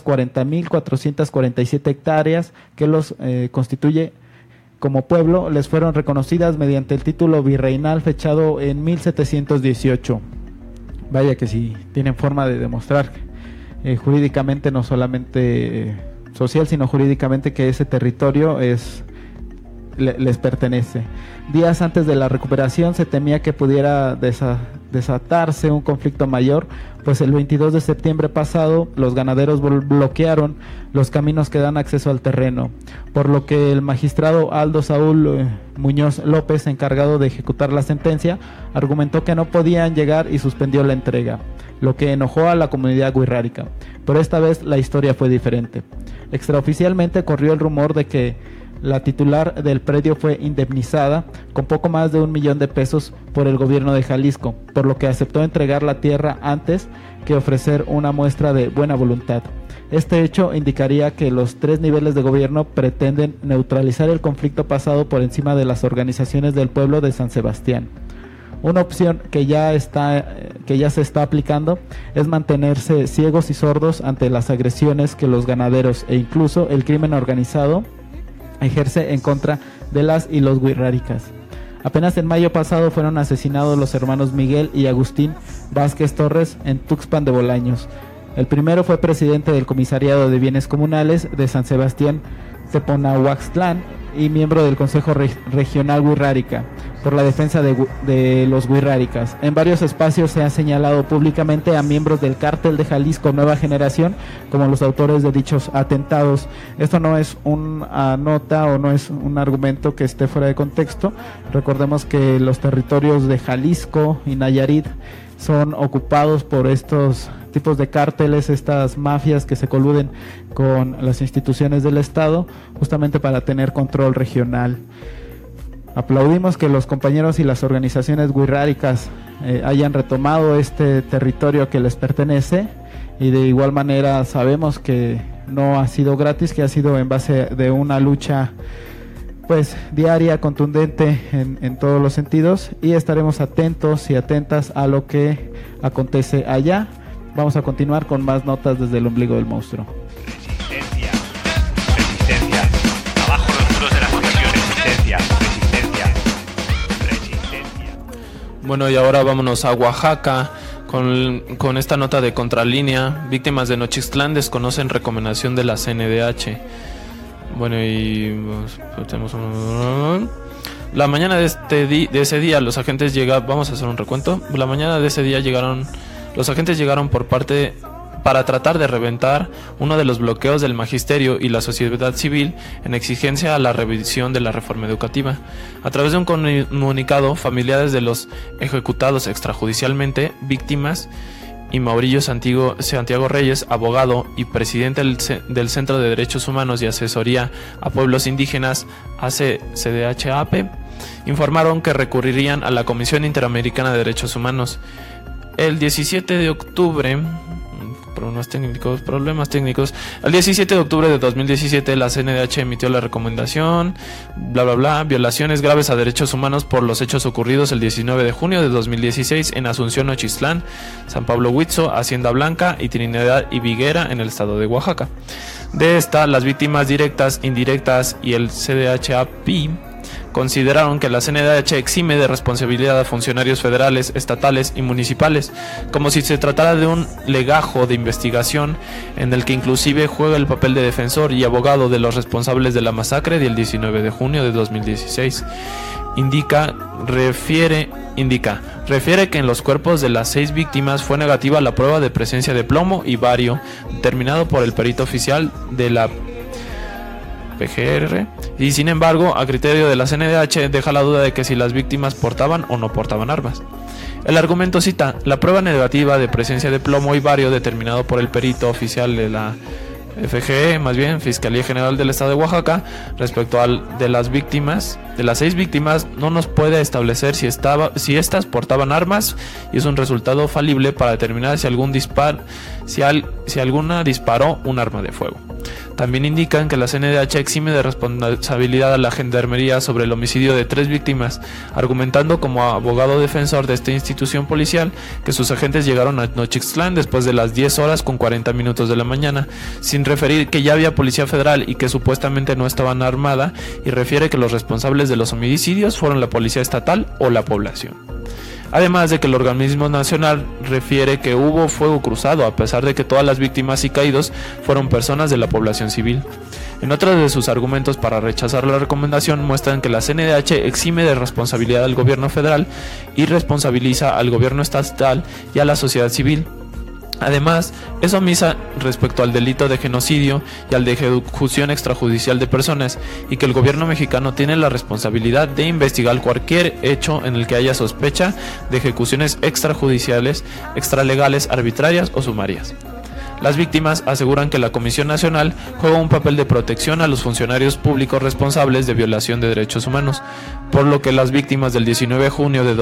240,447 hectáreas que los constituye como pueblo les fueron reconocidas mediante el título virreinal fechado en 1718. Vaya que sí, tienen forma de demostrar jurídicamente, no solamente social, sino jurídicamente, que ese territorio es les pertenece. Días antes de la recuperación se temía que pudiera desatarse un conflicto mayor, pues el 22 de septiembre pasado los ganaderos bloquearon los caminos que dan acceso al terreno, por lo que el magistrado Aldo Saúl Muñoz López, encargado de ejecutar la sentencia, argumentó que no podían llegar y suspendió la entrega, lo que enojó a la comunidad wixárika. Pero esta vez la historia fue diferente. Extraoficialmente corrió el rumor de que la titular del predio fue indemnizada con poco más de $1 millón por el gobierno de Jalisco, por lo que aceptó entregar la tierra antes que ofrecer una muestra de buena voluntad. Este hecho indicaría que los 3 niveles de gobierno pretenden neutralizar el conflicto pasado por encima de las organizaciones del pueblo de San Sebastián. Una opción que ya se está aplicando es mantenerse ciegos y sordos ante las agresiones que los ganaderos e incluso el crimen organizado ejerce en contra de las y los wixárikas. Apenas en mayo pasado fueron asesinados los hermanos Miguel y Agustín Vázquez Torres en Tuxpan de Bolaños. El primero fue presidente del Comisariado de Bienes Comunales de San Sebastián Teponahuaxtlán y miembro del Consejo Regional Wixárika por la defensa de los wixárikas. En varios espacios se ha señalado públicamente a miembros del Cártel de Jalisco Nueva Generación como los autores de dichos atentados. Esto no es una nota o no es un argumento que esté fuera de contexto. Recordemos que los territorios de Jalisco y Nayarit son ocupados por estos tipos de cárteles, estas mafias que se coluden con las instituciones del Estado justamente para tener control regional. Aplaudimos que los compañeros y las organizaciones wixáricas hayan retomado este territorio que les pertenece, y de igual manera sabemos que no ha sido gratis, que ha sido en base de una lucha pues diaria, contundente en todos los sentidos, y estaremos atentos y atentas a lo que acontece allá. Vamos a continuar con más notas desde el ombligo del monstruo. Resistencia, resistencia, abajo los muros de la situación, resistencia, resistencia, resistencia. Bueno, y ahora vámonos a Oaxaca con esta nota de Contralínea. Víctimas de Nochixtlán desconocen recomendación de la CNDH. Bueno, y pues, tenemos la mañana de ese día los agentes llegaron. Vamos a hacer un recuento. La mañana de ese día los agentes llegaron para tratar de reventar uno de los bloqueos del magisterio y la sociedad civil en exigencia a la revisión de la reforma educativa. A través de un comunicado, familiares de los ejecutados extrajudicialmente, víctimas, y Maurillo Santiago Reyes, abogado y presidente del Centro de Derechos Humanos y Asesoría a Pueblos Indígenas, CDHAP, informaron que recurrirían a la Comisión Interamericana de Derechos Humanos. El 17 de octubre, problemas técnicos. El 17 de octubre de 2017 la CNDH emitió la recomendación, violaciones graves a derechos humanos por los hechos ocurridos el 19 de junio de 2016 en Asunción, Nochixtlán, San Pablo Huitzo, Hacienda Blanca y Trinidad y Viguera en el estado de Oaxaca. De esta, las víctimas directas, indirectas y el CDHAP consideraron que la CNDH exime de responsabilidad a funcionarios federales, estatales y municipales, como si se tratara de un legajo de investigación en el que inclusive juega el papel de defensor y abogado de los responsables de la masacre del 19 de junio de 2016. Refiere que en los cuerpos de las 6 víctimas fue negativa la prueba de presencia de plomo y bario, determinado por el perito oficial de la PGR, y sin embargo, a criterio de la CNDH, deja la duda de que si las víctimas portaban o no portaban armas. El argumento cita: la prueba negativa de presencia de plomo y bario determinado por el perito oficial de la FGE, más bien Fiscalía General del Estado de Oaxaca, respecto de las 6 víctimas, no nos puede establecer si estas portaban armas, y es un resultado falible para determinar si alguna disparó un arma de fuego. También indican que la CNDH exime de responsabilidad a la Gendarmería sobre el homicidio de 3 víctimas, argumentando como abogado defensor de esta institución policial que sus agentes llegaron a Nochixtlán después de las 10 horas con 40 minutos de la mañana, sin referir que ya había policía federal y que supuestamente no estaban armada, y refiere que los responsables de los homicidios fueron la policía estatal o la población. Además de que el organismo nacional refiere que hubo fuego cruzado, a pesar de que todas las víctimas y caídos fueron personas de la población civil. En otro de sus argumentos para rechazar la recomendación muestran que la CNDH exime de responsabilidad al gobierno federal y responsabiliza al gobierno estatal y a la sociedad civil. Además, es omisa respecto al delito de genocidio y al de ejecución extrajudicial de personas, y que el gobierno mexicano tiene la responsabilidad de investigar cualquier hecho en el que haya sospecha de ejecuciones extrajudiciales, extralegales, arbitrarias o sumarias. Las víctimas aseguran que la Comisión Nacional juega un papel de protección a los funcionarios públicos responsables de violación de derechos humanos, por lo que las víctimas del 19 de junio de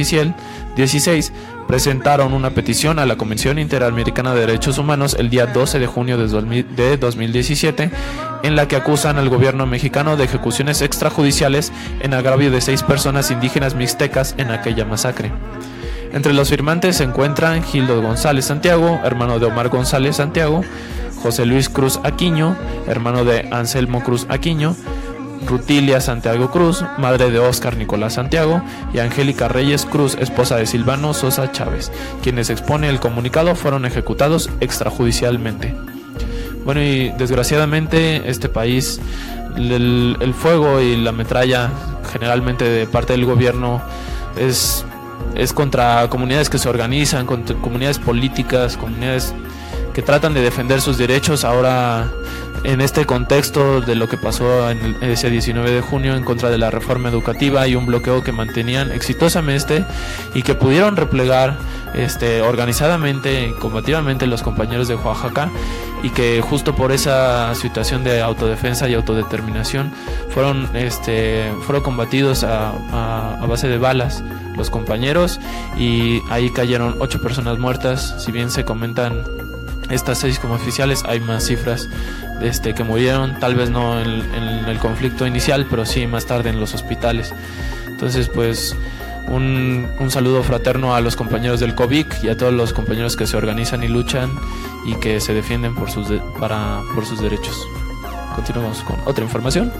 2016 presentaron una petición a la Comisión Interamericana de Derechos Humanos el día 12 de junio de 2017, en la que acusan al gobierno mexicano de ejecuciones extrajudiciales en agravio de 6 personas indígenas mixtecas en aquella masacre. Entre los firmantes se encuentran Gildo González Santiago, hermano de Omar González Santiago, José Luis Cruz Aquiño, hermano de Anselmo Cruz Aquiño, Rutilia Santiago Cruz, madre de Óscar Nicolás Santiago, y Angélica Reyes Cruz, esposa de Silvano Sosa Chávez, quienes expone el comunicado fueron ejecutados extrajudicialmente. Bueno, y desgraciadamente este país, el fuego y la metralla generalmente de parte del gobierno es contra comunidades que se organizan, contra comunidades políticas, comunidades que tratan de defender sus derechos. Ahora, en este contexto de lo que pasó en ese 19 de junio en contra de la reforma educativa y un bloqueo que mantenían exitosamente y que pudieron replegar organizadamente y combativamente los compañeros de Oaxaca, y que justo por esa situación de autodefensa y autodeterminación fueron combatidos a base de balas los compañeros, y ahí cayeron 8 personas muertas. Si bien se comentan estas 6 como oficiales, hay más cifras que murieron, tal vez no en el conflicto inicial, pero sí más tarde en los hospitales. Entonces, pues un saludo fraterno a los compañeros del COVIC y a todos los compañeros que se organizan y luchan y que se defienden por sus derechos. Continuamos con otra información.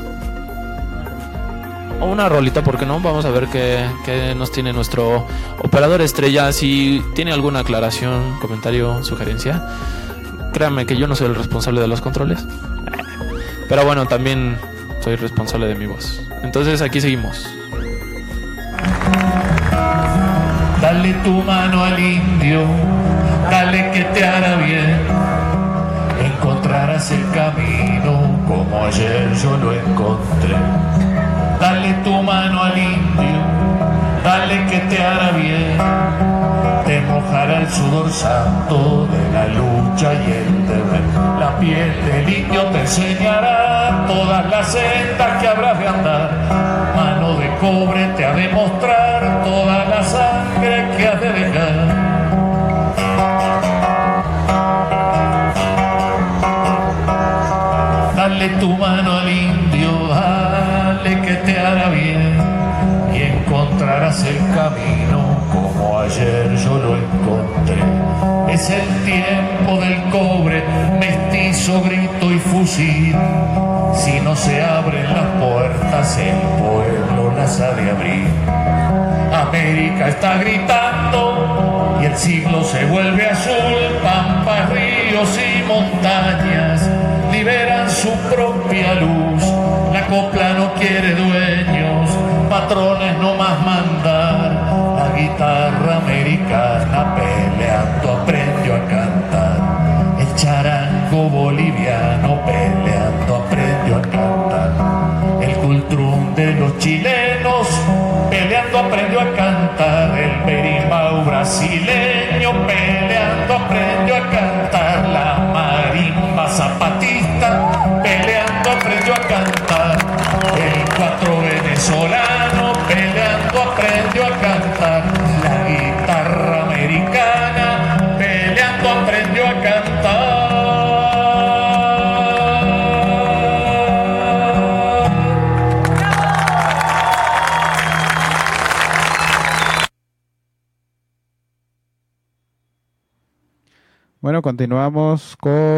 O una rolita, ¿por qué no? Vamos a ver qué nos tiene nuestro operador estrella. Si tiene alguna aclaración, comentario, sugerencia, créanme que yo no soy el responsable de los controles, pero bueno, también soy responsable de mi voz. Entonces aquí seguimos. Dale tu mano al indio, dale que te hará bien. Encontrarás el camino como ayer yo lo encontré. Dale tu mano al indio, dale que te hará bien. Te mojará el sudor santo de la lucha y el deber. La piel del indio te enseñará todas las sendas que habrás de andar. Mano de cobre te ha de mostrar toda la sangre que has de dejar. Dale tu mano al indio, dale que te hará bien, y encontrarás el camino como ayer yo lo encontré. Es el tiempo del cobre, mestizo, grito y fusil. Si no se abren las puertas, el pueblo las ha de abrir. América está gritando y el siglo se vuelve azul. Pampas, ríos y montañas liberan su propia luz. La copla no quiere dueños, patrones no más mandar. La guitarra americana peleando aprendió a cantar. El charango boliviano peleando aprendió a cantar. El cultrum de los chilenos peleando aprendió a cantar. El berimbau brasileño peleando aprendió a cantar. La marimba zapatista peleando aprendió a cantar. El cuatro venezolano peleando aprendió a cantar. La guitarra americana peleando aprendió a cantar. Bueno, continuamos.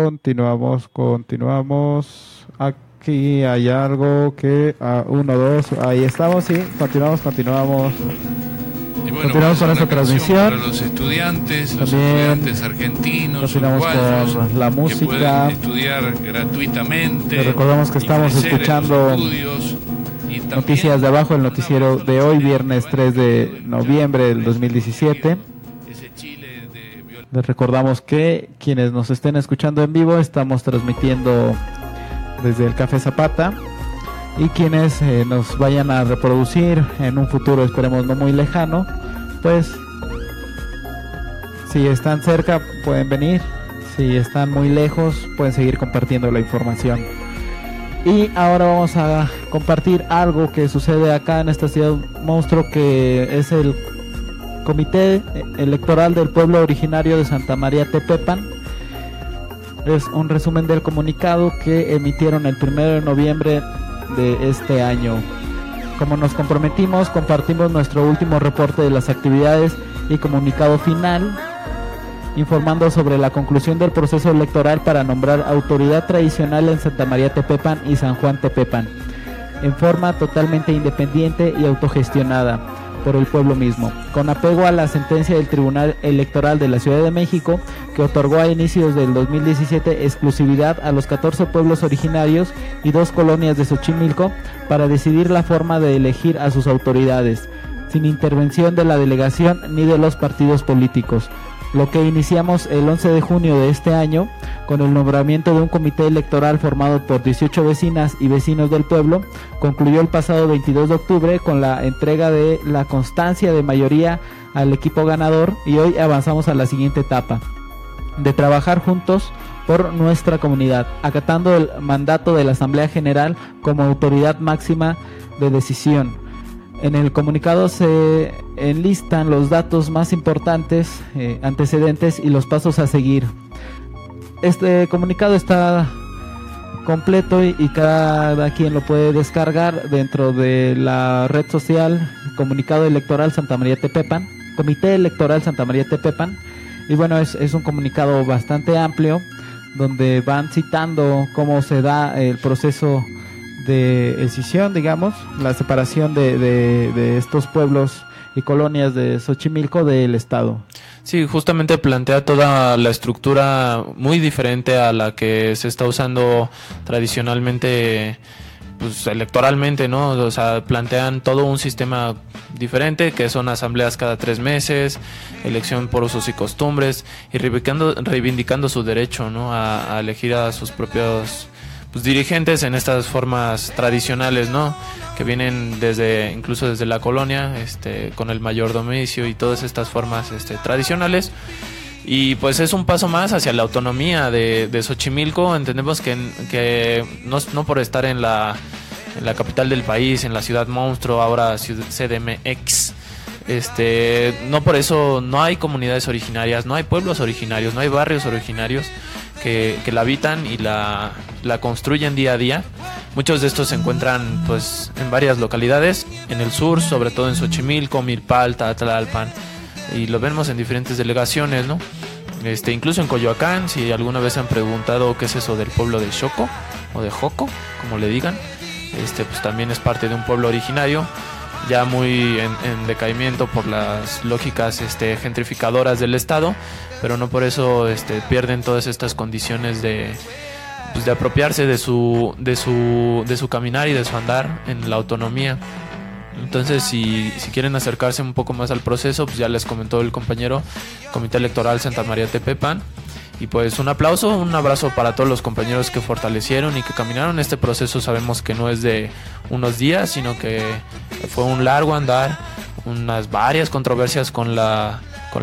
Aquí hay algo que... 1, 2, ahí estamos, sí. Continuamos. Continuamos con esta transmisión. Para los estudiantes argentinos, continuamos con la música. Que pueden estudiar gratuitamente. Les recordamos que estamos escuchando Noticias de Abajo, el noticiero de hoy, viernes 3 de noviembre del 2017. Les recordamos que quienes nos estén escuchando en vivo, estamos transmitiendo desde el Café Zapata, y quienes nos vayan a reproducir en un futuro, esperemos no muy lejano, pues si están cerca pueden venir, si están muy lejos pueden seguir compartiendo la información. Y ahora vamos a compartir algo que sucede acá en esta ciudad monstruo, que es el Comité Electoral del Pueblo Originario de Santa María Tepepan. Es un resumen del comunicado que emitieron el 1 de noviembre de este año. Como nos comprometimos, compartimos nuestro último reporte de las actividades y comunicado final, informando sobre la conclusión del proceso electoral para nombrar autoridad tradicional en Santa María Tepepan y San Juan Tepepan, en forma totalmente independiente y autogestionada por el pueblo mismo, con apego a la sentencia del Tribunal Electoral de la Ciudad de México, que otorgó a inicios del 2017 exclusividad a los 14 pueblos originarios y 2 colonias de Xochimilco para decidir la forma de elegir a sus autoridades, sin intervención de la delegación ni de los partidos políticos. Lo que iniciamos el 11 de junio de este año con el nombramiento de un comité electoral formado por 18 vecinas y vecinos del pueblo, concluyó el pasado 22 de octubre con la entrega de la constancia de mayoría al equipo ganador, y hoy avanzamos a la siguiente etapa, de trabajar juntos por nuestra comunidad, acatando el mandato de la Asamblea General como autoridad máxima de decisión. En el comunicado se enlistan los datos más importantes, antecedentes y los pasos a seguir. Este comunicado está completo y cada quien lo puede descargar dentro de la red social Comunicado Electoral Santa María Tepepan, Comité Electoral Santa María Tepepan. Y bueno, es un comunicado bastante amplio donde van citando cómo se da el proceso de escisión, digamos, la separación de estos pueblos y colonias de Xochimilco del estado. Sí, justamente plantea toda la estructura muy diferente a la que se está usando tradicionalmente, pues electoralmente, ¿no? O sea, plantean todo un sistema diferente, que son asambleas cada 3 meses, elección por usos y costumbres, y reivindicando su derecho, ¿no? A elegir a sus propios dirigentes en estas formas tradicionales, ¿no? Que vienen incluso desde la colonia, con el mayordomicio y todas estas formas tradicionales. Y pues es un paso más hacia la autonomía de Xochimilco. Entendemos que no por estar en la capital del país, en la ciudad monstruo, ahora CDMX, no por eso no hay comunidades originarias, no hay pueblos originarios, no hay barrios originarios que la habitan y la construyen día a día. Muchos de estos se encuentran pues en varias localidades, en el sur, sobre todo en Xochimilco, Milpalta, Tlalpan, y lo vemos en diferentes delegaciones, ¿no? Incluso en Coyoacán, si alguna vez han preguntado qué es eso del pueblo de Xoco o de Joco, como le digan, pues también es parte de un pueblo originario, ya muy en decaimiento por las lógicas gentrificadoras del estado, pero no por eso pierden todas estas condiciones de apropiarse de su caminar y de su andar en la autonomía. Entonces, si quieren acercarse un poco más al proceso, pues ya les comentó el compañero, Comité Electoral Santa María Tepepan. Y pues un aplauso, un abrazo para todos los compañeros que fortalecieron y que caminaron este proceso. Sabemos que no es de unos días, sino que fue un largo andar, unas varias controversias con la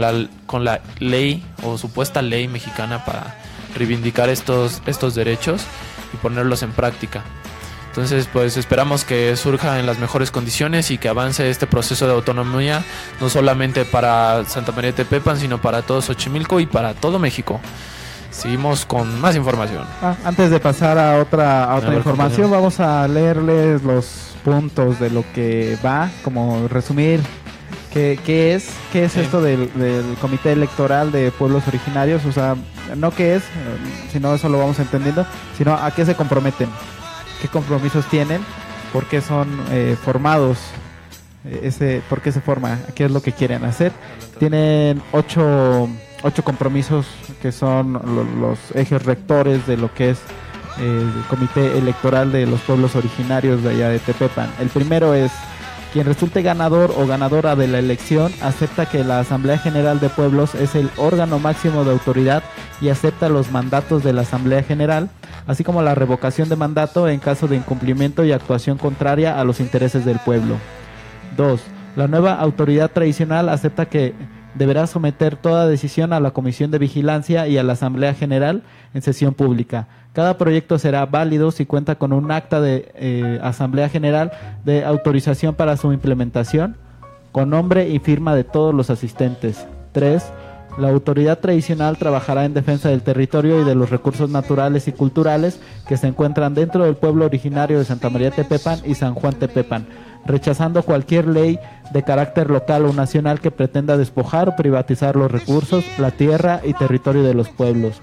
ley o supuesta ley mexicana para reivindicar estos derechos y ponerlos en práctica. Entonces, pues esperamos que surja en las mejores condiciones y que avance este proceso de autonomía, no solamente para Santa María Tepepan, sino para todo Xochimilco y para todo México. Seguimos con más información. Antes de pasar a otra información, vamos a leerles los puntos de lo que va, como resumir qué es esto del Comité Electoral de Pueblos Originarios. O sea, no qué es, sino eso lo vamos entendiendo, sino a qué se comprometen, qué compromisos tienen, por qué son formados por qué se forma, qué es lo que quieren hacer. Tienen 8 compromisos que son los ejes rectores de lo que es el Comité Electoral de los Pueblos Originarios de allá de Tepepan. El primero es: quien resulte ganador o ganadora de la elección acepta que la Asamblea General de Pueblos es el órgano máximo de autoridad y acepta los mandatos de la Asamblea General, así como la revocación de mandato en caso de incumplimiento y actuación contraria a los intereses del pueblo. 2. La nueva autoridad tradicional acepta que deberá someter toda decisión a la Comisión de Vigilancia y a la Asamblea General en sesión pública. Cada proyecto será válido si cuenta con un acta de Asamblea General de autorización para su implementación, con nombre y firma de todos los asistentes. 3. La autoridad tradicional trabajará en defensa del territorio y de los recursos naturales y culturales que se encuentran dentro del pueblo originario de Santa María Tepepan y San Juan Tepepan, rechazando cualquier ley de carácter local o nacional que pretenda despojar o privatizar los recursos, la tierra y territorio de los pueblos.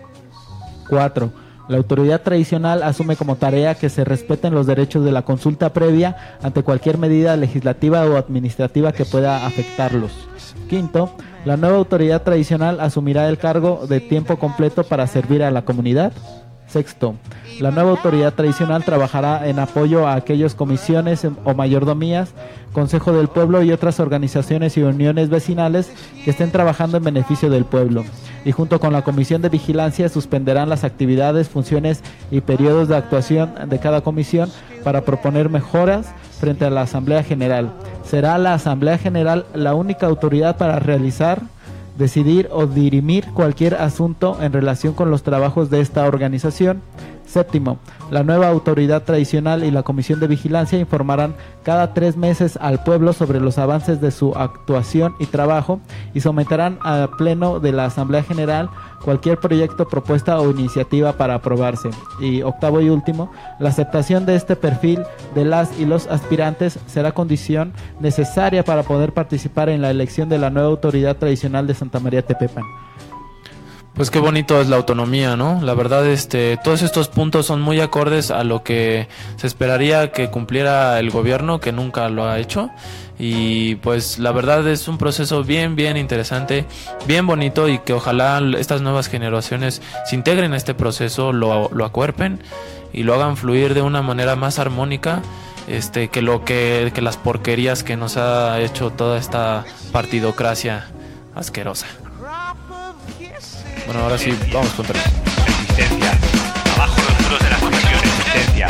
4. La autoridad tradicional asume como tarea que se respeten los derechos de la consulta previa ante cualquier medida legislativa o administrativa que pueda afectarlos. 5. La nueva autoridad tradicional asumirá el cargo de tiempo completo para servir a la comunidad. 6. La nueva autoridad tradicional trabajará en apoyo a aquellas comisiones o mayordomías, Consejo del Pueblo y otras organizaciones y uniones vecinales que estén trabajando en beneficio del pueblo. Y junto con la Comisión de Vigilancia suspenderán las actividades, funciones y periodos de actuación de cada comisión para proponer mejoras frente a la Asamblea General. Será la Asamblea General la única autoridad para realizar, decidir o dirimir cualquier asunto en relación con los trabajos de esta organización. 7. La nueva autoridad tradicional y la Comisión de Vigilancia informarán cada 3 meses al pueblo sobre los avances de su actuación y trabajo y someterán al Pleno de la Asamblea General cualquier proyecto, propuesta o iniciativa para aprobarse. Y 8 y último, la aceptación de este perfil de las y los aspirantes será condición necesaria para poder participar en la elección de la nueva autoridad tradicional de Santa María Tepepan. Pues qué bonito es la autonomía, ¿no? La verdad, todos estos puntos son muy acordes a lo que se esperaría que cumpliera el gobierno, que nunca lo ha hecho. Y pues la verdad es un proceso bien interesante, bien bonito, y que ojalá estas nuevas generaciones se integren a este proceso, lo acuerpen y lo hagan fluir de una manera más armónica, que las porquerías que nos ha hecho toda esta partidocracia asquerosa. Bueno, ahora sí, vamos con tres. Resistencia. Abajo los muros de la asociación. Resistencia.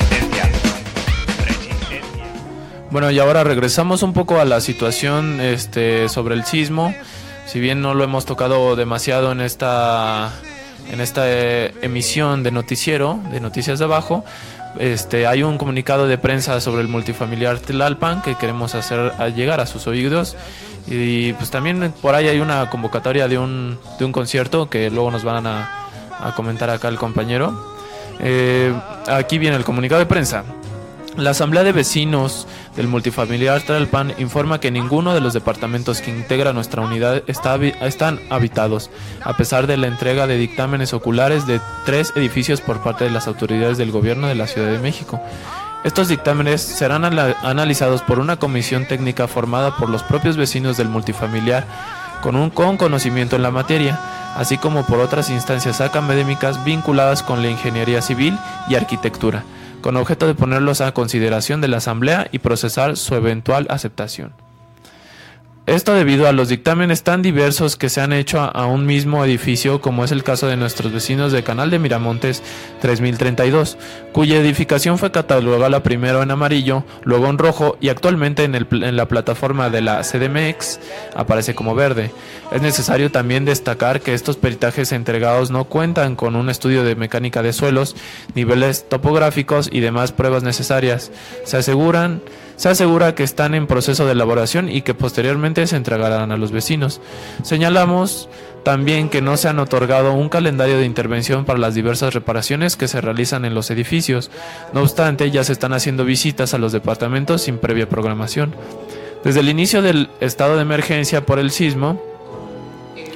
Bueno, y ahora regresamos un poco a la situación sobre el sismo. Si bien no lo hemos tocado demasiado en esta emisión de noticiero, de Noticias de Abajo, hay un comunicado de prensa sobre el multifamiliar Tlalpan que queremos hacer llegar a sus oídos. Y pues también por ahí hay una convocatoria de un concierto que luego nos van a comentar acá el compañero. Aquí viene el comunicado de prensa. La Asamblea de Vecinos del Multifamiliar Tlalpan informa que ninguno de los departamentos que integra nuestra unidad están habitados, a pesar de la entrega de dictámenes oculares de 3 edificios por parte de las autoridades del gobierno de la Ciudad de México. Estos dictámenes serán analizados por una comisión técnica formada por los propios vecinos del multifamiliar con conocimiento en la materia, así como por otras instancias académicas vinculadas con la ingeniería civil y arquitectura, con objeto de ponerlos a consideración de la Asamblea y procesar su eventual aceptación. Esto debido a los dictámenes tan diversos que se han hecho a un mismo edificio, como es el caso de nuestros vecinos de Canal de Miramontes 3032, cuya edificación fue catalogada primero en amarillo, luego en rojo y actualmente en la plataforma de la CDMX aparece como verde. Es necesario también destacar que estos peritajes entregados no cuentan con un estudio de mecánica de suelos, niveles topográficos y demás pruebas necesarias. Se asegura que están en proceso de elaboración y que posteriormente se entregarán a los vecinos. Señalamos también que no se han otorgado un calendario de intervención para las diversas reparaciones que se realizan en los edificios. No obstante, ya se están haciendo visitas a los departamentos sin previa programación. Desde el inicio del estado de emergencia por el sismo,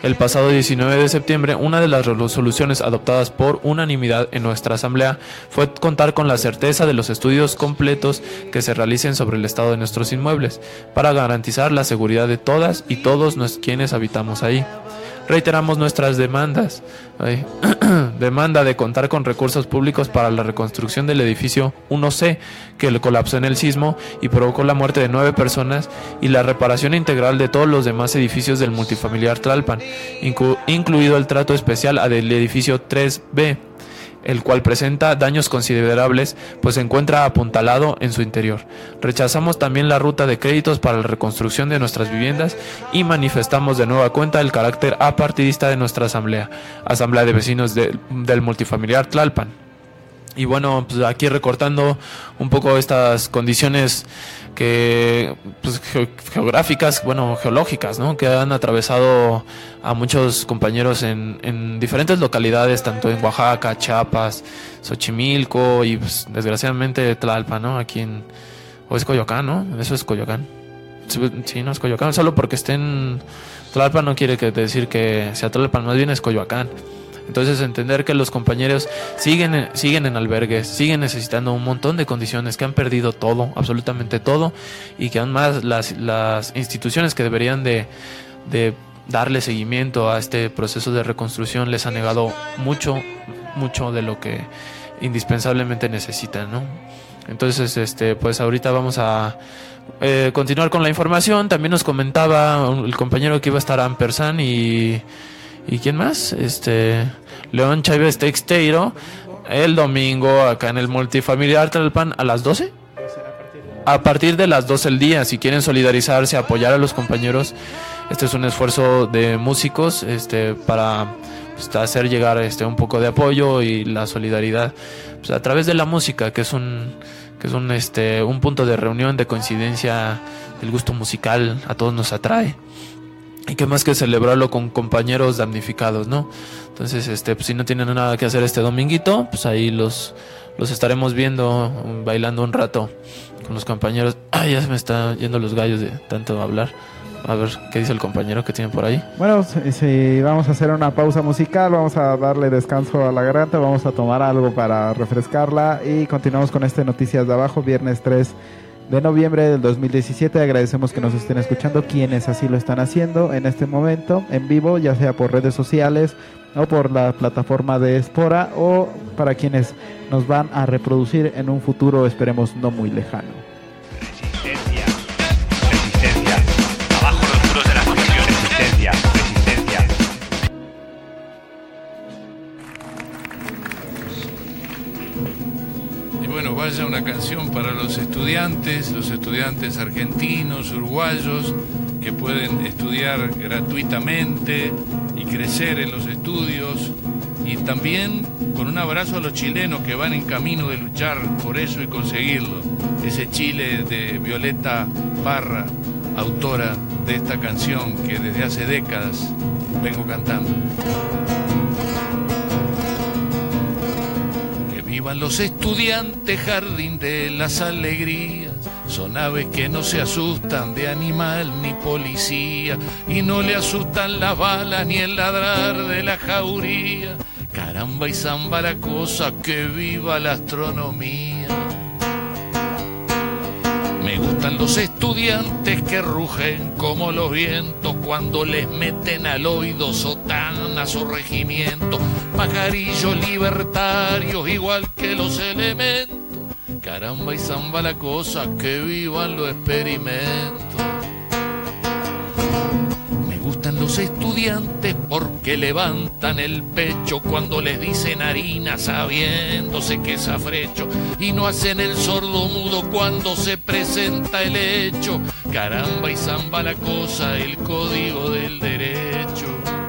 El pasado 19 de septiembre, una de las resoluciones adoptadas por unanimidad en nuestra asamblea fue contar con la certeza de los estudios completos que se realicen sobre el estado de nuestros inmuebles, para garantizar la seguridad de todas y todos quienes habitamos ahí. Reiteramos nuestras demandas. Demanda de contar con recursos públicos para la reconstrucción del edificio 1C, que le colapsó en el sismo y provocó la muerte de 9 personas, y la reparación integral de todos los demás edificios del multifamiliar Tlalpan, incluido el trato especial del edificio 3B, el cual presenta daños considerables, pues se encuentra apuntalado en su interior. Rechazamos también la ruta de créditos para la reconstrucción de nuestras viviendas y manifestamos de nueva cuenta el carácter apartidista de nuestra asamblea de vecinos del multifamiliar Tlalpan. Y bueno, pues aquí recortando un poco estas condiciones que pues, geográficas, bueno, geológicas, ¿no?, que han atravesado a muchos compañeros en diferentes localidades, tanto en Oaxaca, Chiapas, Xochimilco y pues, desgraciadamente Tlalpan, ¿no? Aquí o es Coyoacán, ¿no? Eso es Coyoacán. Sí, no es Coyoacán, solo porque esté en Tlalpan no quiere decir que sea Tlalpan, más bien es Coyoacán. Entonces entender que los compañeros siguen en albergues, siguen necesitando un montón de condiciones, que han perdido todo, absolutamente todo, y que además las instituciones que deberían de darle seguimiento a este proceso de reconstrucción les han negado mucho de lo que indispensablemente necesitan, ¿no? Entonces pues ahorita vamos a continuar con la información. También nos comentaba el compañero que iba a estar Ampersand ¿y quién más? León Chávez Texteiro el domingo acá en el multifamiliar Tlalpan a las 12. A partir de las 12 del día, si quieren solidarizarse, apoyar a los compañeros, este es un esfuerzo de músicos para hacer llegar un poco de apoyo y la solidaridad pues, a través de la música, que es un punto de reunión, de coincidencia. El gusto musical a todos nos atrae. Y qué más que celebrarlo con compañeros damnificados, ¿no? Entonces, pues si no tienen nada que hacer este dominguito, pues ahí los estaremos viendo bailando un rato con los compañeros. Ay, ya se me están yendo los gallos de tanto hablar. A ver, ¿qué dice el compañero que tiene por ahí? Bueno, sí, vamos a hacer una pausa musical, vamos a darle descanso a la garganta, vamos a tomar algo para refrescarla y continuamos con Noticias de Abajo, viernes 3 de noviembre del 2017. Agradecemos que nos estén escuchando quienes así lo están haciendo en este momento en vivo, ya sea por redes sociales o por la plataforma de Espora, o para quienes nos van a reproducir en un futuro, esperemos no muy lejano. Resistencia, resistencia, abajo los muros de la asociación. Resistencia, resistencia. Y bueno, vaya una canción para los estudiantes argentinos, uruguayos, que pueden estudiar gratuitamente y crecer en los estudios, y también con un abrazo a los chilenos que van en camino de luchar por eso y conseguirlo. Ese Chile de Violeta Parra, autora de esta canción que desde hace décadas vengo cantando. Vivan los estudiantes, jardín de las alegrías, son aves que no se asustan de animal ni policía, y no le asustan las balas ni el ladrar de la jauría. Caramba y zamba la cosa, que viva la astronomía. Me gustan los estudiantes que rugen como los vientos cuando les meten al oído sotanas o regimientos, pajarillos libertarios igual que los elementos. Caramba y zamba la cosa, que vivan los experimentos. Me gustan los estudiantes porque levantan el pecho cuando les dicen harina sabiéndose que es afrecho, y no hacen el sordo mudo cuando se presenta el hecho. Caramba y zamba la cosa, el código del derecho.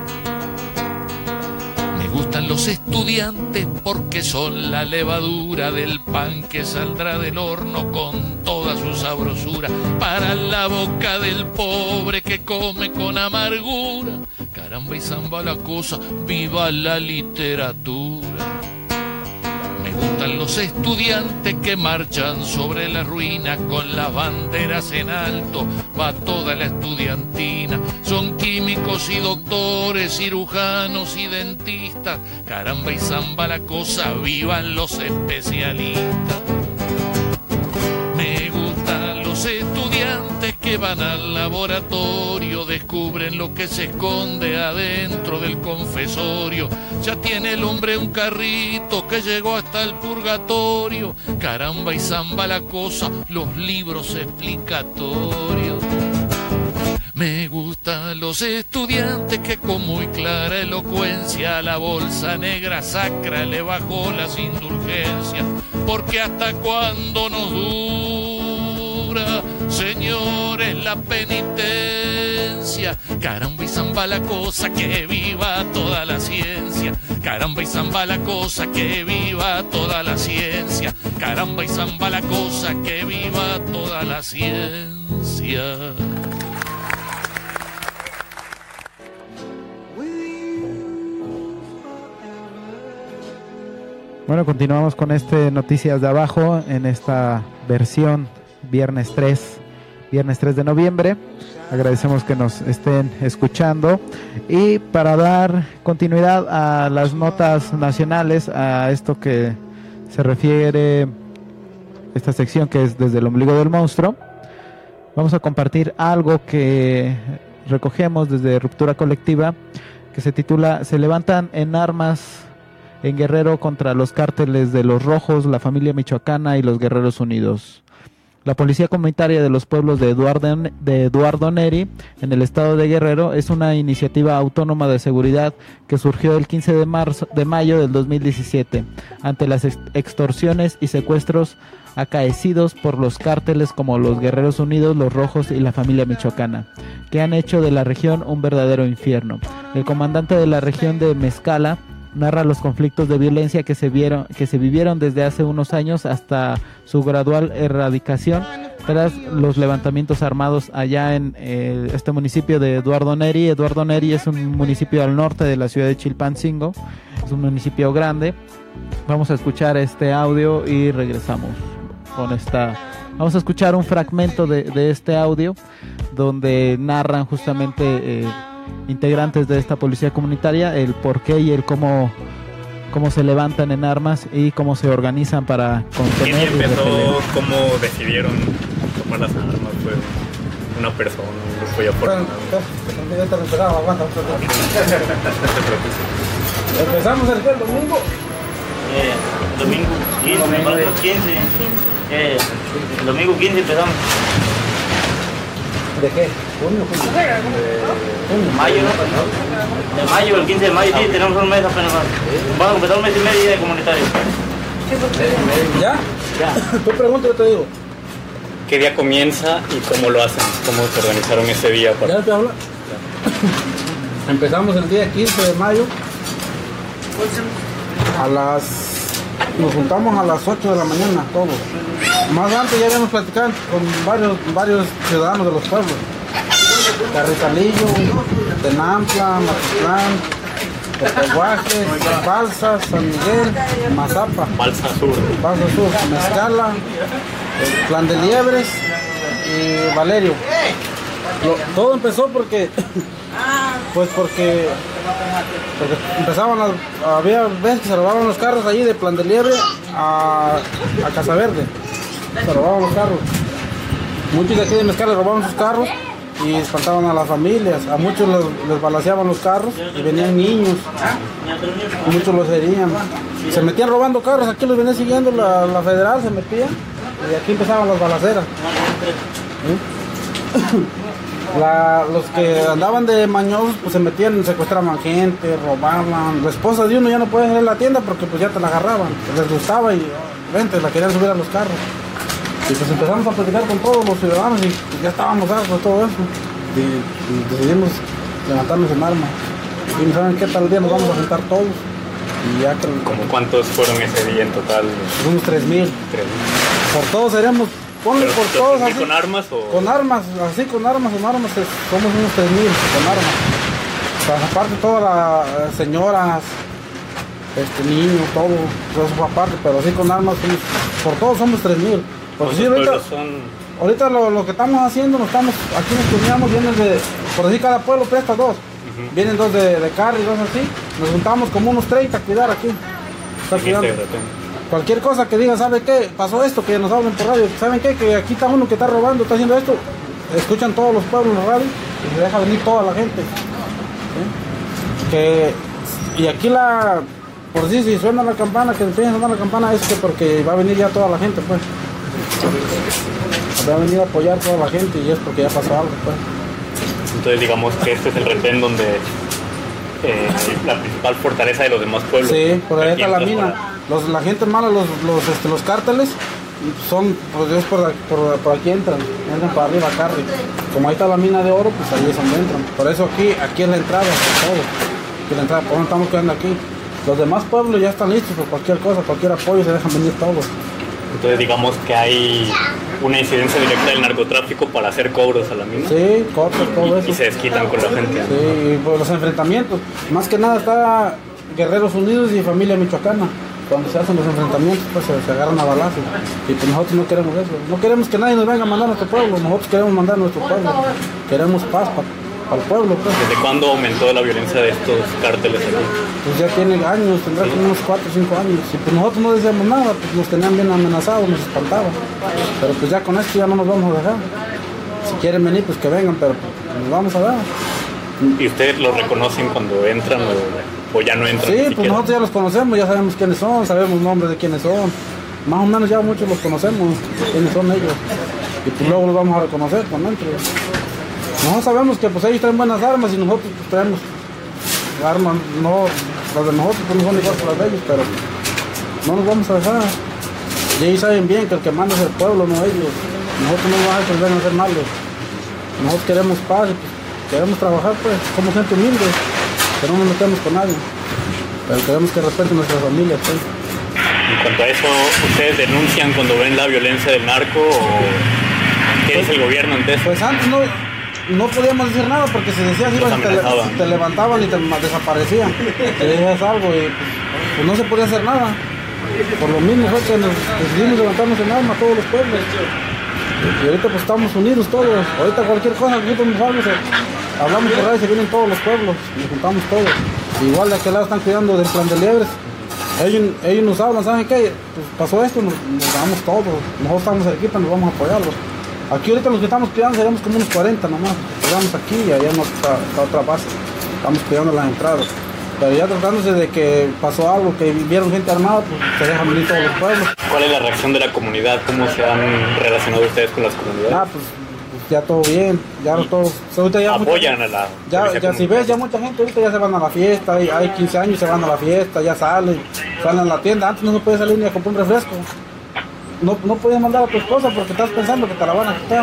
Me gustan los estudiantes porque son la levadura del pan que saldrá del horno con toda su sabrosura para la boca del pobre que come con amargura. Caramba y zamba la cosa, viva la literatura. Me gustan los estudiantes que marchan sobre la ruina con las banderas en alto, va toda la estudiantina. Son químicos y doctores, cirujanos y dentistas, caramba y zamba la cosa, vivan los especialistas. Me gustan los estudiantes que van al laboratorio, descubren lo que se esconde adentro del confesorio. Ya tiene el hombre un carrito que llegó hasta el purgatorio, caramba y zamba la cosa, los libros explicatorios. Me gustan los estudiantes que con muy clara elocuencia a la bolsa negra sacra le bajó las indulgencias, porque hasta cuándo nos dura, señores, la penitencia. Caramba y zamba la cosa, que viva toda la ciencia. Caramba y zamba la cosa, que viva toda la ciencia. Caramba y zamba la cosa, que viva toda la ciencia. Bueno, continuamos con Noticias de Abajo en esta versión viernes 3 de noviembre. Agradecemos que nos estén escuchando. Y para dar continuidad a las notas nacionales, a esto que se refiere, esta sección que es Desde el Ombligo del Monstruo, vamos a compartir algo que recogemos desde Ruptura Colectiva, que se titula "Se levantan en armas en Guerrero contra los cárteles de los Rojos, la familia michoacana y los Guerreros Unidos". La Policía Comunitaria de los Pueblos de Eduardo Neri, en el estado de Guerrero, es una iniciativa autónoma de seguridad que surgió el 15 de mayo del 2017, ante las extorsiones y secuestros acaecidos por los cárteles como los Guerreros Unidos, los Rojos y la familia michoacana, que han hecho de la región un verdadero infierno. El comandante de la región de Mezcala narra los conflictos de violencia que se vivieron desde hace unos años hasta su gradual erradicación tras los levantamientos armados allá en este municipio de Eduardo Neri. Eduardo Neri es un municipio al norte de la ciudad de Chilpancingo, es un municipio grande. Vamos a escuchar este audio y regresamos con vamos a escuchar un fragmento de este audio donde narran justamente integrantes de esta policía comunitaria el por qué y el cómo se levantan en armas y cómo se organizan para contener. ¿Quién empezó? ¿Cómo decidieron tomar las armas? ¿Fue una persona, un grupo ya formado? Empezamos el domingo. Domingo 15. Domingo 15 empezamos. ¿De qué? ¿Junio? Mayo, ¿no? De mayo, el 15 de mayo, sí, tenemos un mes apenas más. Vamos a empezar un mes y medio de comunitario. ¿Ya? Ya. Tú preguntas, yo te digo. ¿Qué día comienza y cómo lo hacen? ¿Cómo se organizaron ese día? ¿Ya te habla? Empezamos el día 15 de mayo. Nos juntamos a las 8 de la mañana, todos. Más antes ya habíamos platicado con varios ciudadanos de los pueblos. Carrizalillo, Tenampla, Matitlán, Tepehuaje, Balsas, San Miguel, Mazapa, Balsa Sur, Mezcala, Plan de Liebres y Valerio. Todo empezó porque empezaban había veces que se robaban los carros allí de Plan de Liebre a Casa Verde. Se robaban los carros. Muchos de aquí de Mezcala robaban sus carros y espantaban a las familias. A muchos les balaceaban los carros y venían niños. Muchos los herían. Se metían robando carros, aquí los venía siguiendo la federal, se metían y aquí empezaban las balaceras. Los que andaban de mañosos pues se metían, secuestraban gente, robaban. La esposa de uno ya no puede salir a la tienda porque pues ya te la agarraban, les gustaba y vente, la querían subir a los carros. Y pues empezamos a platicar con todos los ciudadanos y ya estábamos hartos de todo eso. Y decidimos levantarnos en armas. Y saben qué tal día nos vamos a juntar todos. Y ya que, ¿Cómo cuántos fueron ese día en total? Unos 3,000. Por todos seríamos, ponle por todos así. ¿Con armas o...? Con armas, así con armas, somos unos 3,000 con armas. O sea, aparte todas las señoras, niños, todo eso fue aparte, pero así con armas, por todos somos 3,000. Pues sí, ahorita lo que estamos haciendo, aquí nos turneamos, vienen por decir cada pueblo presta 2. Vienen 2 de carro y 2 así, nos juntamos como unos 30 a cuidar aquí. Cualquier cosa que digan, ¿sabe qué? Pasó esto, que nos hablen por radio, ¿saben qué? Que aquí está uno que está robando, está haciendo esto. Escuchan todos los pueblos en la radio y se deja venir toda la gente. Y aquí por decir, si suena la campana, que empiecen a sonar la campana, es que porque va a venir ya toda la gente, pues. Va a venir a apoyar toda la gente y es porque ya pasó algo, pues. Entonces digamos que este es el retén donde la principal fortaleza de los demás pueblos. Sí, por ahí está la mina. La gente mala, los cárteles, son, pues es por aquí entran para arriba, Carri. Como ahí está la mina de oro, pues ahí es donde entran. Por eso aquí es la entrada, todo. Aquí es la entrada, por eso estamos quedando aquí. Los demás pueblos ya están listos por cualquier cosa, cualquier apoyo, se dejan venir todos. Entonces digamos que hay una incidencia directa del narcotráfico para hacer cobros a la mina. Sí, cortes, todo eso. Y se desquitan con la gente. Sí, y pues los enfrentamientos. Más que nada está Guerreros Unidos y Familia Michoacana. Cuando se hacen los enfrentamientos, pues se agarran a balazos. Y pues nosotros no queremos eso. No queremos que nadie nos venga a mandar a nuestro pueblo. Nosotros queremos mandar a nuestro pueblo. Queremos paz para el pueblo, pues. ¿Desde cuándo aumentó la violencia de estos cárteles aquí? Pues ya tiene años, tendrá como unos 4 o 5 años. Y pues nosotros no decíamos nada, pues nos tenían bien amenazados, nos espantaban. Pero pues ya con esto ya no nos vamos a dejar. Si quieren venir, pues que vengan, pero pues, nos vamos a dar. ¿Y ustedes los reconocen cuando entran o ya no entran? Sí, pues nosotros ya los conocemos, ya sabemos quiénes son, sabemos nombres de quiénes son. Más o menos ya muchos los conocemos, quiénes son ellos. Y pues luego los vamos a reconocer cuando entren. Nosotros sabemos que pues ellos traen buenas armas y nosotros pues traemos armas, no, las de nosotros pues no son igual que las de ellos, pero no nos vamos a dejar. Y ellos saben bien que el que manda es el pueblo, no ellos. Nosotros no vamos a dejar que vengan a hacer malos. Nosotros queremos paz y pues, queremos trabajar, pues, somos gente humilde, que no nos metemos con nadie, pero queremos que respeten nuestras familias, pues. En cuanto a eso, ¿ustedes denuncian cuando ven la violencia del narco o qué dice el gobierno ante eso? Pues antes no podíamos decir nada porque si decías algo te levantaban y te desaparecían, te decías algo y pues no se podía hacer nada. Por lo mismo fue que nos decidimos levantarnos en armas todos los pueblos. Y ahorita pues estamos unidos todos. Ahorita cualquier cosa que nosotros hablamos por radio, se vienen todos los pueblos, nos juntamos todos. Igual de aquel lado están cuidando del plan de liebres. Ellos nos hablan, ¿saben qué? Pues pasó esto, nos vamos todos. Nosotros estamos cerquita, nos vamos a apoyarlos. Aquí ahorita los que estamos cuidando seremos como unos 40 nomás. Llegamos aquí y allá no está otra base. Estamos cuidando las entradas. Pero ya tratándose de que pasó algo, que vieron gente armada, pues se dejan venir todos los pueblos. ¿Cuál es la reacción de la comunidad? ¿Cómo se han relacionado ustedes con las comunidades? Pues ya todo bien, ya todos. Ahorita ya apoyan a la. Ya si ves, ya mucha gente ahorita ya se van a la fiesta, hay 15 años, se van a la fiesta, ya salen a la tienda. Antes no se podía salir ni a comprar un refresco. No podías mandar a tu esposa porque estás pensando que te la van a quitar.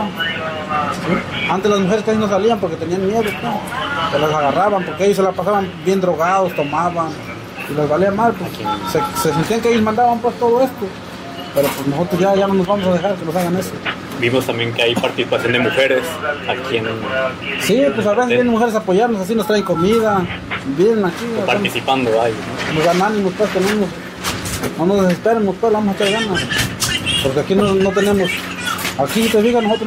¿Sí? Antes las mujeres casi no salían porque tenían miedo, ¿no? Se las agarraban porque ellos se la pasaban bien drogados, tomaban y les valía mal, pues se sentían que ellos mandaban pues todo esto. Pero pues nosotros ya no nos vamos a dejar que nos hagan eso. Vimos también que hay participación de mujeres aquí en... Sí, pues a veces vienen mujeres a apoyarnos, así nos traen comida, vienen aquí. Participando ahí, ¿no? Nos dan ánimos, pues tenemos, no nos desesperemos, pues vamos a echar ganas. Porque aquí no tenemos, aquí te digo, nosotros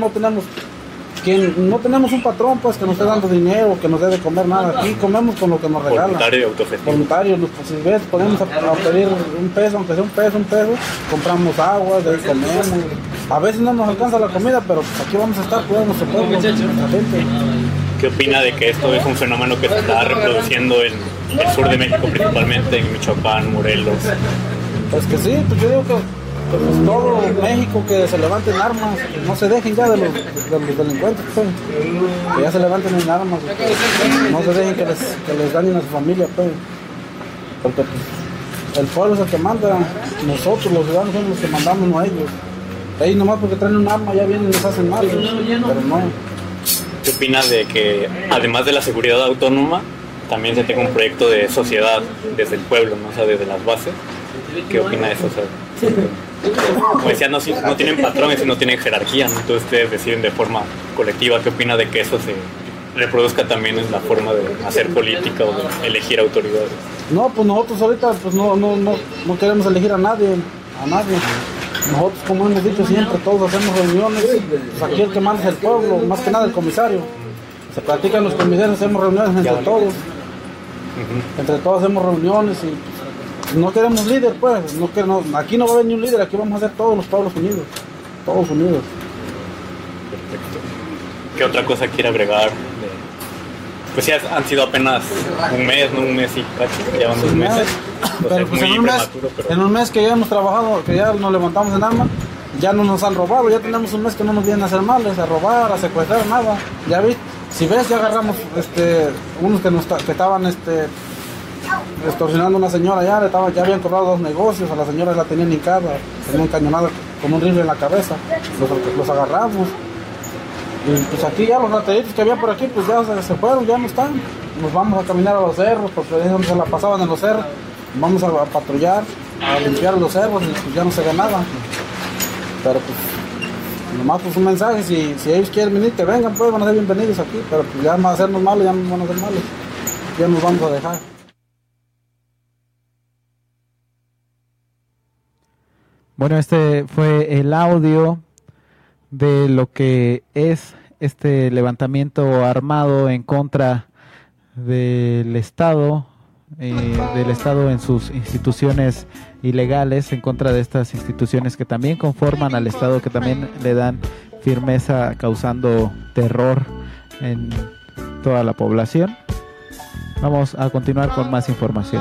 no tenemos un patrón pues que nos esté dando dinero, que nos dé de comer nada. Aquí comemos con lo que nos regalan. Voluntario, autogestivo. Voluntario, pues, si ves, podemos a pedir un peso, aunque sea un peso, compramos agua, de ahí comemos. A veces no nos alcanza la comida, pero aquí vamos a estar cuidando nuestro pueblo, la gente. ¿Qué opina de que esto es un fenómeno que se está reproduciendo en el sur de México, principalmente en Michoacán, Morelos? Pues que sí, pues yo digo que pues todo México que se levanten armas, que no se dejen ya de los delincuentes, pues, que ya se levanten en armas, no se dejen que les dañen a su familia, pues, porque pues, el pueblo es el que manda, nosotros los ciudadanos somos los que mandamos, no ellos. Ellos nomás porque traen un arma ya vienen y les hacen mal, pero no. ¿Qué opinas de que además de la seguridad autónoma también se tenga un proyecto de sociedad desde el pueblo, ¿no? O sea, desde las bases? ¿Qué opina de eso? O sea, como decía, no tienen patrones y no tienen jerarquía, ¿no? Entonces ustedes deciden de forma colectiva. ¿Qué opina de que eso reproduzca también en la forma de hacer política o de elegir autoridades. No, pues nosotros ahorita pues no queremos elegir a nadie. Nosotros, como hemos dicho siempre, todos hacemos reuniones. Pues aquí el que manda es el pueblo, más que nada el comisario. Se platican los comisarios, hacemos reuniones entre todos. Entre todos hacemos reuniones y pues, no queremos líder, pues. Aquí no va a haber ni un líder, aquí vamos a hacer todos los pueblos unidos. Todos unidos. Perfecto. ¿Qué otra cosa quiere agregar? Pues ya han sido apenas un mes y casi, ya van 2 meses. Pero pues en un mes que ya hemos trabajado, que ya nos levantamos en arma, ya no nos han robado, ya tenemos un mes que no nos vienen a hacer males, a robar, a secuestrar, nada. Ya vi, si ves, ya agarramos unos que estaban extorsionando a una señora, ya habían cobrado 2 negocios, a la señora la tenían hincada, tenían encañonada con un rifle en la cabeza, los agarramos. Y pues aquí ya los rateritos que había por aquí, pues ya se fueron, ya no están. Nos vamos a caminar a los cerros, porque se la pasaban en los cerros. Vamos a patrullar, a limpiar los cerros y pues ya no se ve nada. Pero pues, nomás pues un mensaje, si ellos quieren venir, que vengan, pues van a ser bienvenidos aquí. Pero pues ya van a hacernos malos, ya no van a hacer malos. Ya nos vamos a dejar. Bueno, este fue el audio de lo que es este levantamiento armado en contra del Estado en sus instituciones ilegales, en contra de estas instituciones que también conforman al Estado, que también le dan firmeza, causando terror en toda la población. Vamos a continuar con más información.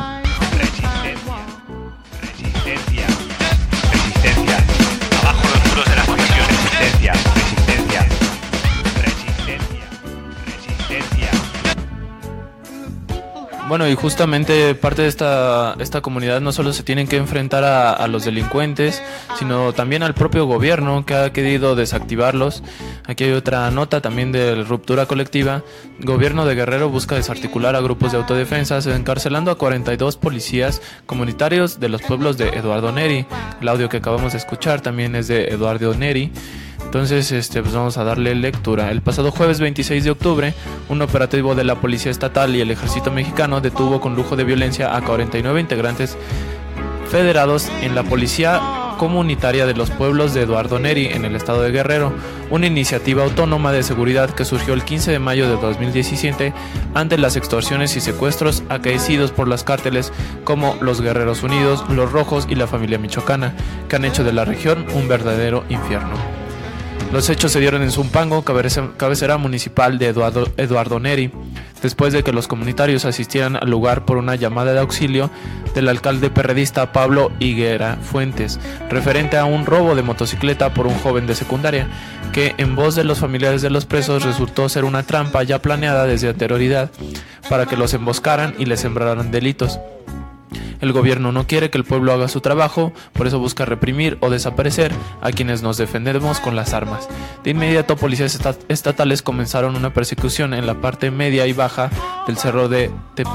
Bueno, y justamente parte de esta comunidad no solo se tienen que enfrentar a los delincuentes, sino también al propio gobierno que ha querido desactivarlos. Aquí hay otra nota también de ruptura colectiva. Gobierno de Guerrero busca desarticular a grupos de autodefensa, encarcelando a 42 policías comunitarios de los pueblos de Eduardo Neri. El audio que acabamos de escuchar también es de Eduardo Neri. Entonces, pues vamos a darle lectura. El pasado jueves 26 de octubre, un operativo de la Policía Estatal y el Ejército Mexicano detuvo con lujo de violencia a 49 integrantes federados en la Policía Comunitaria de los Pueblos de Eduardo Neri, en el estado de Guerrero, una iniciativa autónoma de seguridad que surgió el 15 de mayo de 2017 ante las extorsiones y secuestros acaecidos por las cárteles como los Guerreros Unidos, los Rojos y la Familia Michoacana, que han hecho de la región un verdadero infierno. Los hechos se dieron en Zumpango, cabecera municipal de Eduardo Neri, después de que los comunitarios asistieran al lugar por una llamada de auxilio del alcalde perredista Pablo Higuera Fuentes, referente a un robo de motocicleta por un joven de secundaria, que en voz de los familiares de los presos resultó ser una trampa ya planeada desde anterioridad para que los emboscaran y les sembraran delitos. El gobierno no quiere que el pueblo haga su trabajo, por eso busca reprimir o desaparecer a quienes nos defendemos con las armas. De inmediato, policías estatales comenzaron una persecución en la parte media y baja del cerro de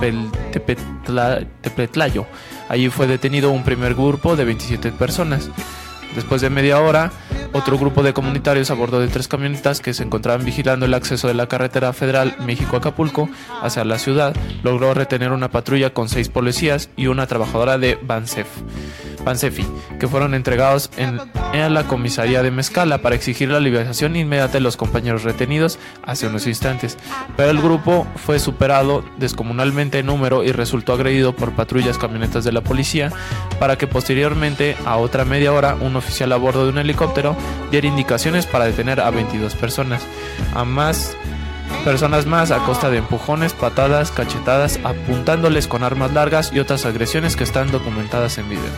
Tepetlayo. Allí fue detenido un primer grupo de 27 personas. Después de media hora, otro grupo de comunitarios a bordo de 3 camionetas que se encontraban vigilando el acceso de la carretera federal México-Acapulco hacia la ciudad logró retener una patrulla con 6 policías y una trabajadora de Bansefi, que fueron entregados en la comisaría de Mezcala para exigir la liberación inmediata de los compañeros retenidos hace unos instantes. Pero el grupo fue superado descomunalmente en número y resultó agredido por patrullas camionetas de la policía, para que posteriormente, a otra media hora, un oficial a bordo de un helicóptero diera indicaciones para detener a 22 personas. A más personas más a costa de empujones, patadas, cachetadas, apuntándoles con armas largas y otras agresiones que están documentadas en video.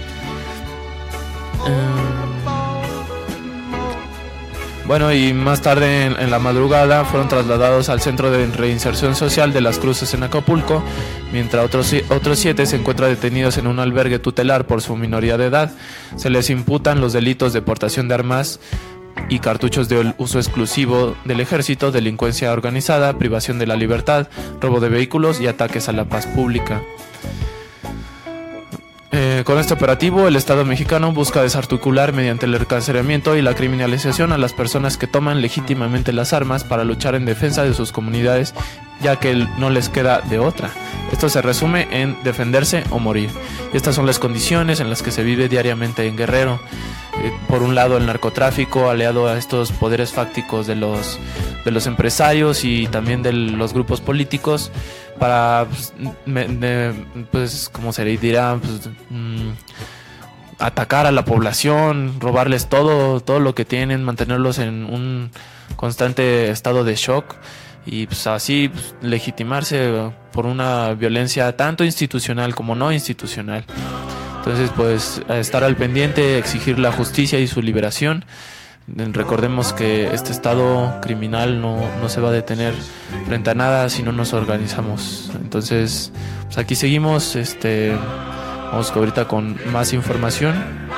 Bueno, y más tarde en la madrugada fueron trasladados al Centro de Reinserción Social de Las Cruces en Acapulco, mientras otros 7 se encuentran detenidos en un albergue tutelar por su minoría de edad. Se les imputan los delitos de portación de armas y cartuchos de uso exclusivo del ejército, delincuencia organizada, privación de la libertad, robo de vehículos y ataques a la paz pública. Con este operativo, el Estado mexicano busca desarticular mediante el encarcelamiento y la criminalización a las personas que toman legítimamente las armas para luchar en defensa de sus comunidades, ya que no les queda de otra. Esto se resume en defenderse o morir. Y estas son las condiciones en las que se vive diariamente en Guerrero. Por un lado, el narcotráfico, aliado a estos poderes fácticos de los empresarios y también de los grupos políticos, para, pues, como se le dirá, pues, atacar a la población, robarles todo lo que tienen, mantenerlos en un constante estado de shock y pues así pues, legitimarse por una violencia tanto institucional como no institucional. Entonces, pues, estar al pendiente, exigir la justicia y su liberación. Recordemos que este estado criminal no se va a detener frente a nada si no nos organizamos. Entonces, pues aquí seguimos, vamos ahorita con más información.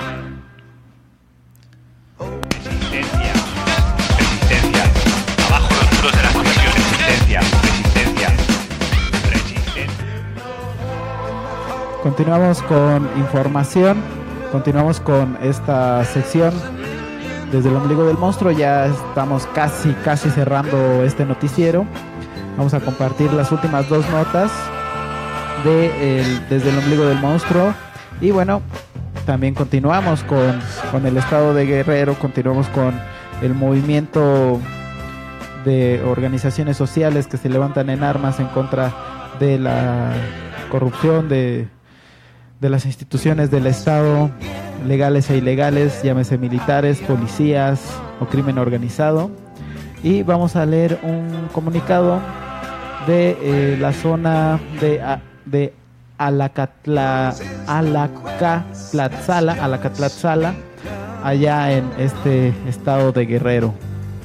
Resistencia. Abajo los muros de la condición. Resistencia. Continuamos con información. Continuamos con esta sección desde el ombligo del monstruo. Ya estamos casi cerrando este noticiero. Vamos a compartir las últimas 2 notas desde el ombligo del monstruo. Y bueno, también continuamos con el estado de Guerrero, continuamos con el movimiento de organizaciones sociales que se levantan en armas en contra de la corrupción de las instituciones del Estado, legales e ilegales, llámese militares, policías o crimen organizado. Y vamos a leer un comunicado de la zona de Alacatlatzala, allá en este estado de Guerrero.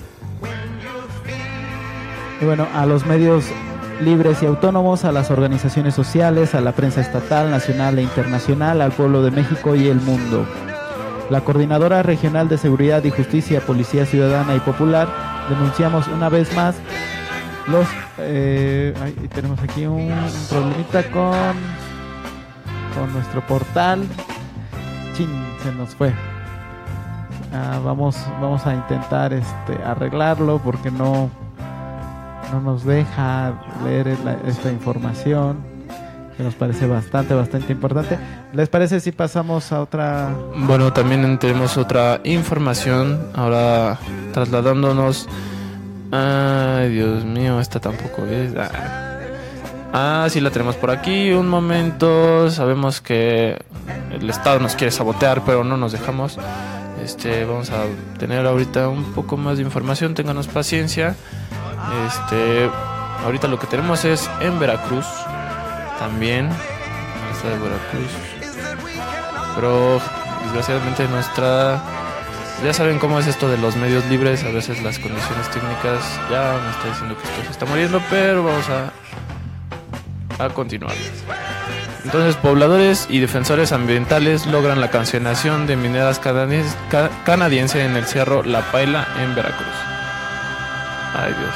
Y bueno, a los medios libres y autónomos, a las organizaciones sociales, a la prensa estatal, nacional e internacional, al pueblo de México y el mundo. La Coordinadora Regional de Seguridad y Justicia, Policía Ciudadana y Popular, denunciamos una vez más tenemos aquí un problemita con nuestro portal. Se nos fue. Vamos a intentar arreglarlo porque no nos deja leer esta información que nos parece bastante importante. ¿Les parece si pasamos a otra? Bueno, también tenemos otra información ahora trasladándonos. Ay, Dios mío, esta tampoco es. Sí la tenemos por aquí. Un momento. Sabemos que el Estado nos quiere sabotear, pero no nos dejamos. Vamos a tener ahorita un poco más de información. Ténganos paciencia. Ahorita lo que tenemos es en Veracruz. También. Está de Veracruz. Pero desgraciadamente ya saben cómo es esto de los medios libres. A veces las condiciones técnicas ya me está diciendo que esto se está muriendo, pero vamos a continuar. Entonces, pobladores y defensores ambientales logran la cancelación de mineras canadiense en el cerro La Paila en Veracruz. Ay, Dios.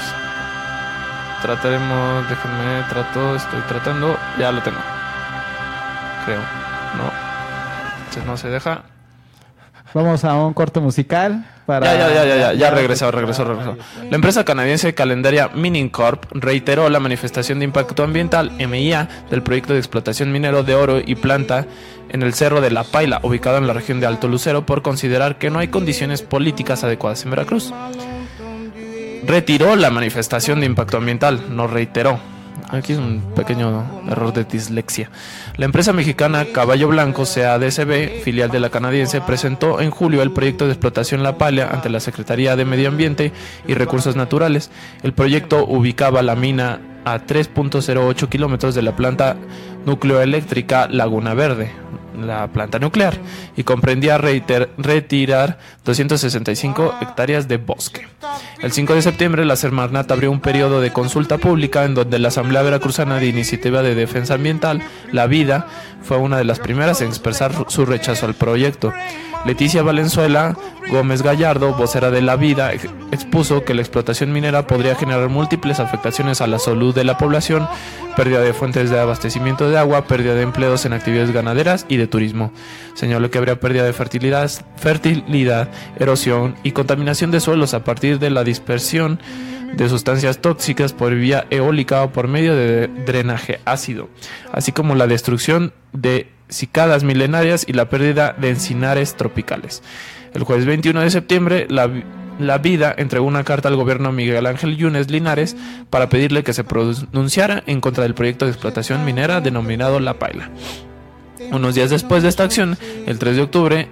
Estoy tratando. Ya lo tengo. Creo. No. No se deja. Vamos a un corte musical para... Ya regresó. La empresa canadiense Calendaria Mining Corp reiteró la manifestación de impacto ambiental, MIA, del proyecto de explotación minero de oro y plata en el Cerro de La Paila, ubicado en la región de Alto Lucero, por considerar que no hay condiciones políticas adecuadas en Veracruz. Retiró la manifestación de impacto ambiental, no reiteró. Aquí es un pequeño error de dislexia. La empresa mexicana Caballo Blanco CADCB, filial de la canadiense, presentó en julio el proyecto de explotación La Paila ante la Secretaría de Medio Ambiente y Recursos Naturales. El proyecto ubicaba la mina a 3.08 kilómetros de la planta nucleoeléctrica Laguna Verde, la planta nuclear, y comprendía retirar 265 hectáreas de bosque. El 5 de septiembre, la Semarnat abrió un periodo de consulta pública en donde la Asamblea Veracruzana de Iniciativa de Defensa Ambiental, La Vida, fue una de las primeras en expresar su rechazo al proyecto. Leticia Valenzuela Gómez Gallardo, vocera de La Vida, expuso que la explotación minera podría generar múltiples afectaciones a la salud de la población, pérdida de fuentes de abastecimiento de agua, pérdida de empleos en actividades ganaderas y de turismo. Señaló que habría pérdida de fertilidad, erosión y contaminación de suelos a partir de la dispersión de sustancias tóxicas por vía eólica o por medio de drenaje ácido, así como la destrucción de cicadas milenarias y la pérdida de encinares tropicales. El jueves 21 de septiembre, la Vida entregó una carta al gobierno Miguel Ángel Yunes Linares para pedirle que se pronunciara en contra del proyecto de explotación minera denominado La Paila. Unos días después de esta acción, el 3 de octubre,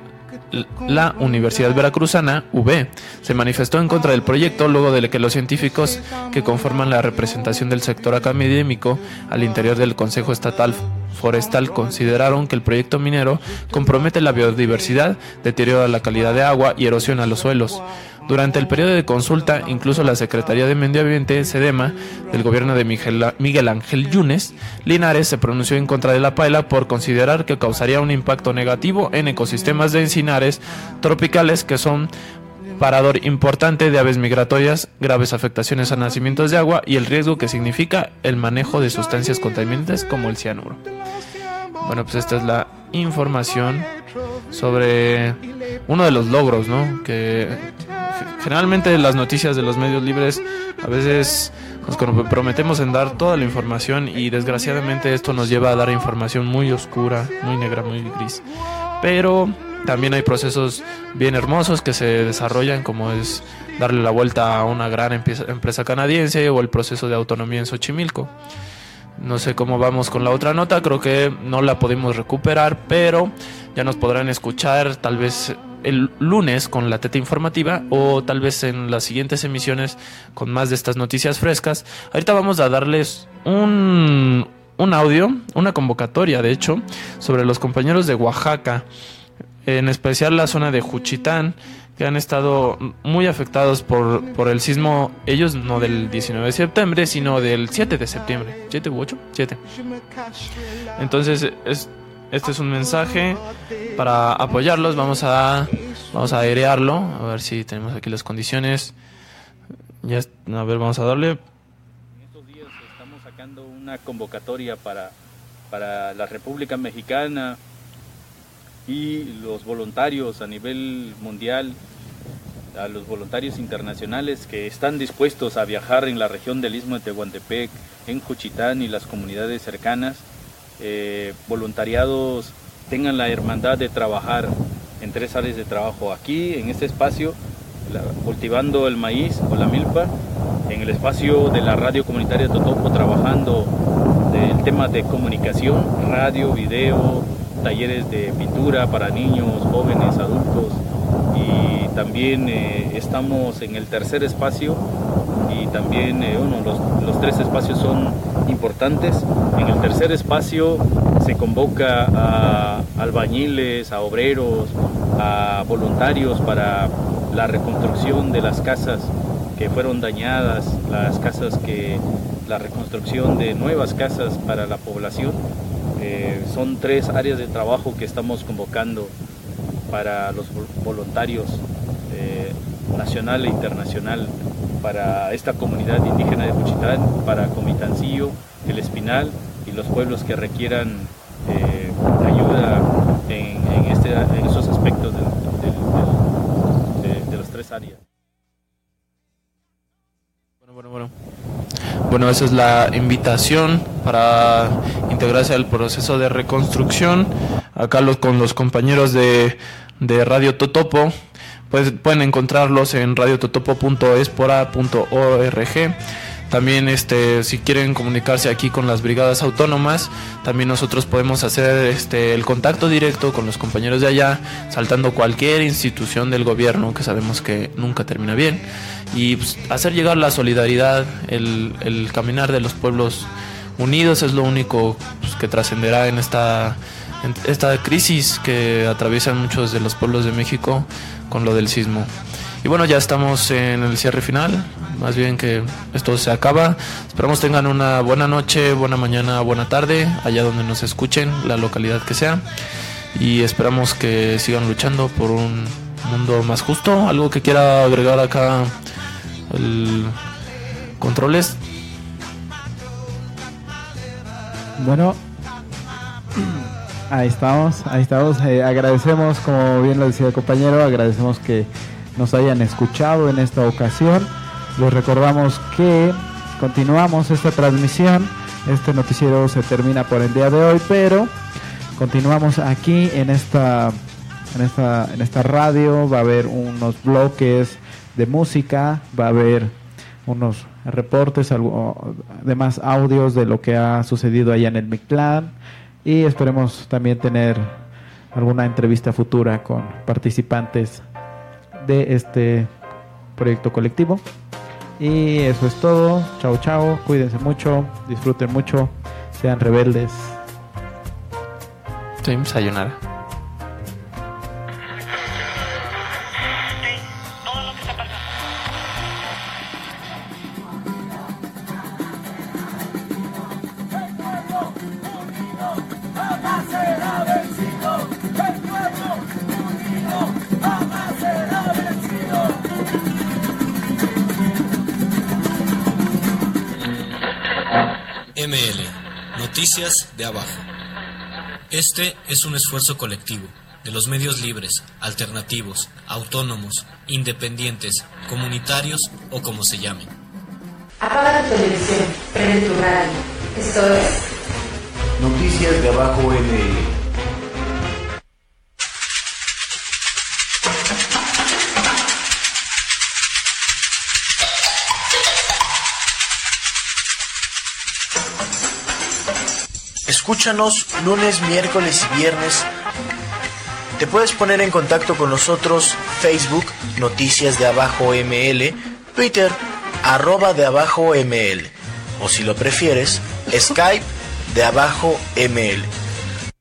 la Universidad Veracruzana, UV, se manifestó en contra del proyecto luego de que los científicos que conforman la representación del sector académico al interior del Consejo Estatal Forestal consideraron que el proyecto minero compromete la biodiversidad, deteriora la calidad de agua y erosiona los suelos. Durante el periodo de consulta, incluso la Secretaría de Medio Ambiente, SEDEMA, del gobierno de Miguel Ángel Yunes Linares, se pronunció en contra de la paila por considerar que causaría un impacto negativo en ecosistemas de encinares tropicales que son parador importante de aves migratorias, graves afectaciones a nacimientos de agua y el riesgo que significa el manejo de sustancias contaminantes como el cianuro. Bueno, pues esta es la información sobre uno de los logros, ¿no? Que generalmente las noticias de los medios libres a veces nos comprometemos en dar toda la información y desgraciadamente esto nos lleva a dar información muy oscura, muy negra, muy gris. Pero también hay procesos bien hermosos que se desarrollan, como es darle la vuelta a una gran empresa canadiense o el proceso de autonomía en Xochimilco. No sé cómo vamos con la otra nota, creo que no la podemos recuperar, pero ya nos podrán escuchar tal vez el lunes con la teta informativa o tal vez en las siguientes emisiones con más de estas noticias frescas. Ahorita vamos a darles un audio, una convocatoria de hecho, sobre los compañeros de Oaxaca, en especial la zona de Juchitán, que han estado muy afectados por el sismo, ellos no del 19 de septiembre, sino del 7 de septiembre. ¿7 u 8? 7. Entonces, este es un mensaje para apoyarlos. Vamos a airearlo, a ver si tenemos aquí las condiciones. Ya, a ver, vamos a darle. En estos días estamos sacando una convocatoria para la República Mexicana y los voluntarios a nivel mundial, a los voluntarios internacionales que están dispuestos a viajar en la región del Istmo de Tehuantepec, en Juchitán y las comunidades cercanas. Voluntariados tengan la hermandad de trabajar en 3 áreas de trabajo. Aquí, en este espacio, cultivando el maíz o la milpa, en el espacio de la radio comunitaria Totopo, trabajando el tema de comunicación, radio, video, talleres de pintura para niños, jóvenes, adultos, y también estamos en el tercer espacio y también los 3 espacios son importantes. En el tercer espacio se convoca a albañiles, a obreros, a voluntarios para la reconstrucción de las casas que fueron dañadas, la reconstrucción de nuevas casas para la población. Son 3 áreas de trabajo que estamos convocando para los voluntarios nacional e internacional, para esta comunidad indígena de Juchitán, para Comitancillo, El Espinal y los pueblos que requieran ayuda en esos aspectos de las 3 áreas. Bueno, esa es la invitación para integrarse al proceso de reconstrucción. Acá con los compañeros de Radio Totopo, pues pueden encontrarlos en radiototopo.espora.org. También si quieren comunicarse aquí con las brigadas autónomas, también nosotros podemos hacer el contacto directo con los compañeros de allá, saltando cualquier institución del gobierno, que sabemos que nunca termina bien, y pues, hacer llegar la solidaridad, el caminar de los pueblos unidos es lo único pues, que trascenderá en esta crisis que atraviesan muchos de los pueblos de México con lo del sismo. Y bueno, ya estamos en el cierre final, más bien que esto se acaba. Esperamos tengan una buena noche, buena mañana, buena tarde, allá donde nos escuchen, la localidad que sea. Y esperamos que sigan luchando por un mundo más justo. ¿Algo que quiera agregar acá el Controles? Bueno, Ahí estamos. Agradecemos, como bien lo decía el compañero, agradecemos que nos hayan escuchado en esta ocasión. Les recordamos que continuamos esta transmisión. Este noticiero se termina por el día de hoy, pero continuamos aquí en esta radio. Va a haber unos bloques de música, va a haber unos reportes, demás audios de lo que ha sucedido allá en el Mictlán, y esperemos también tener alguna entrevista futura con participantes de este proyecto colectivo. Y eso es todo. Chao, cuídense mucho, disfruten mucho, sean rebeldes. Sayonara. ML, Noticias de Abajo. Este es un esfuerzo colectivo de los medios libres, alternativos, autónomos, independientes, comunitarios o como se llamen. Apaga tu televisión, prende tu radio. Esto es Noticias de Abajo ML. Escúchanos lunes, miércoles y viernes. Te puedes poner en contacto con nosotros: Facebook, Noticias de Abajo ML, Twitter, @deabajoml, o si lo prefieres, Skype de Abajo ML.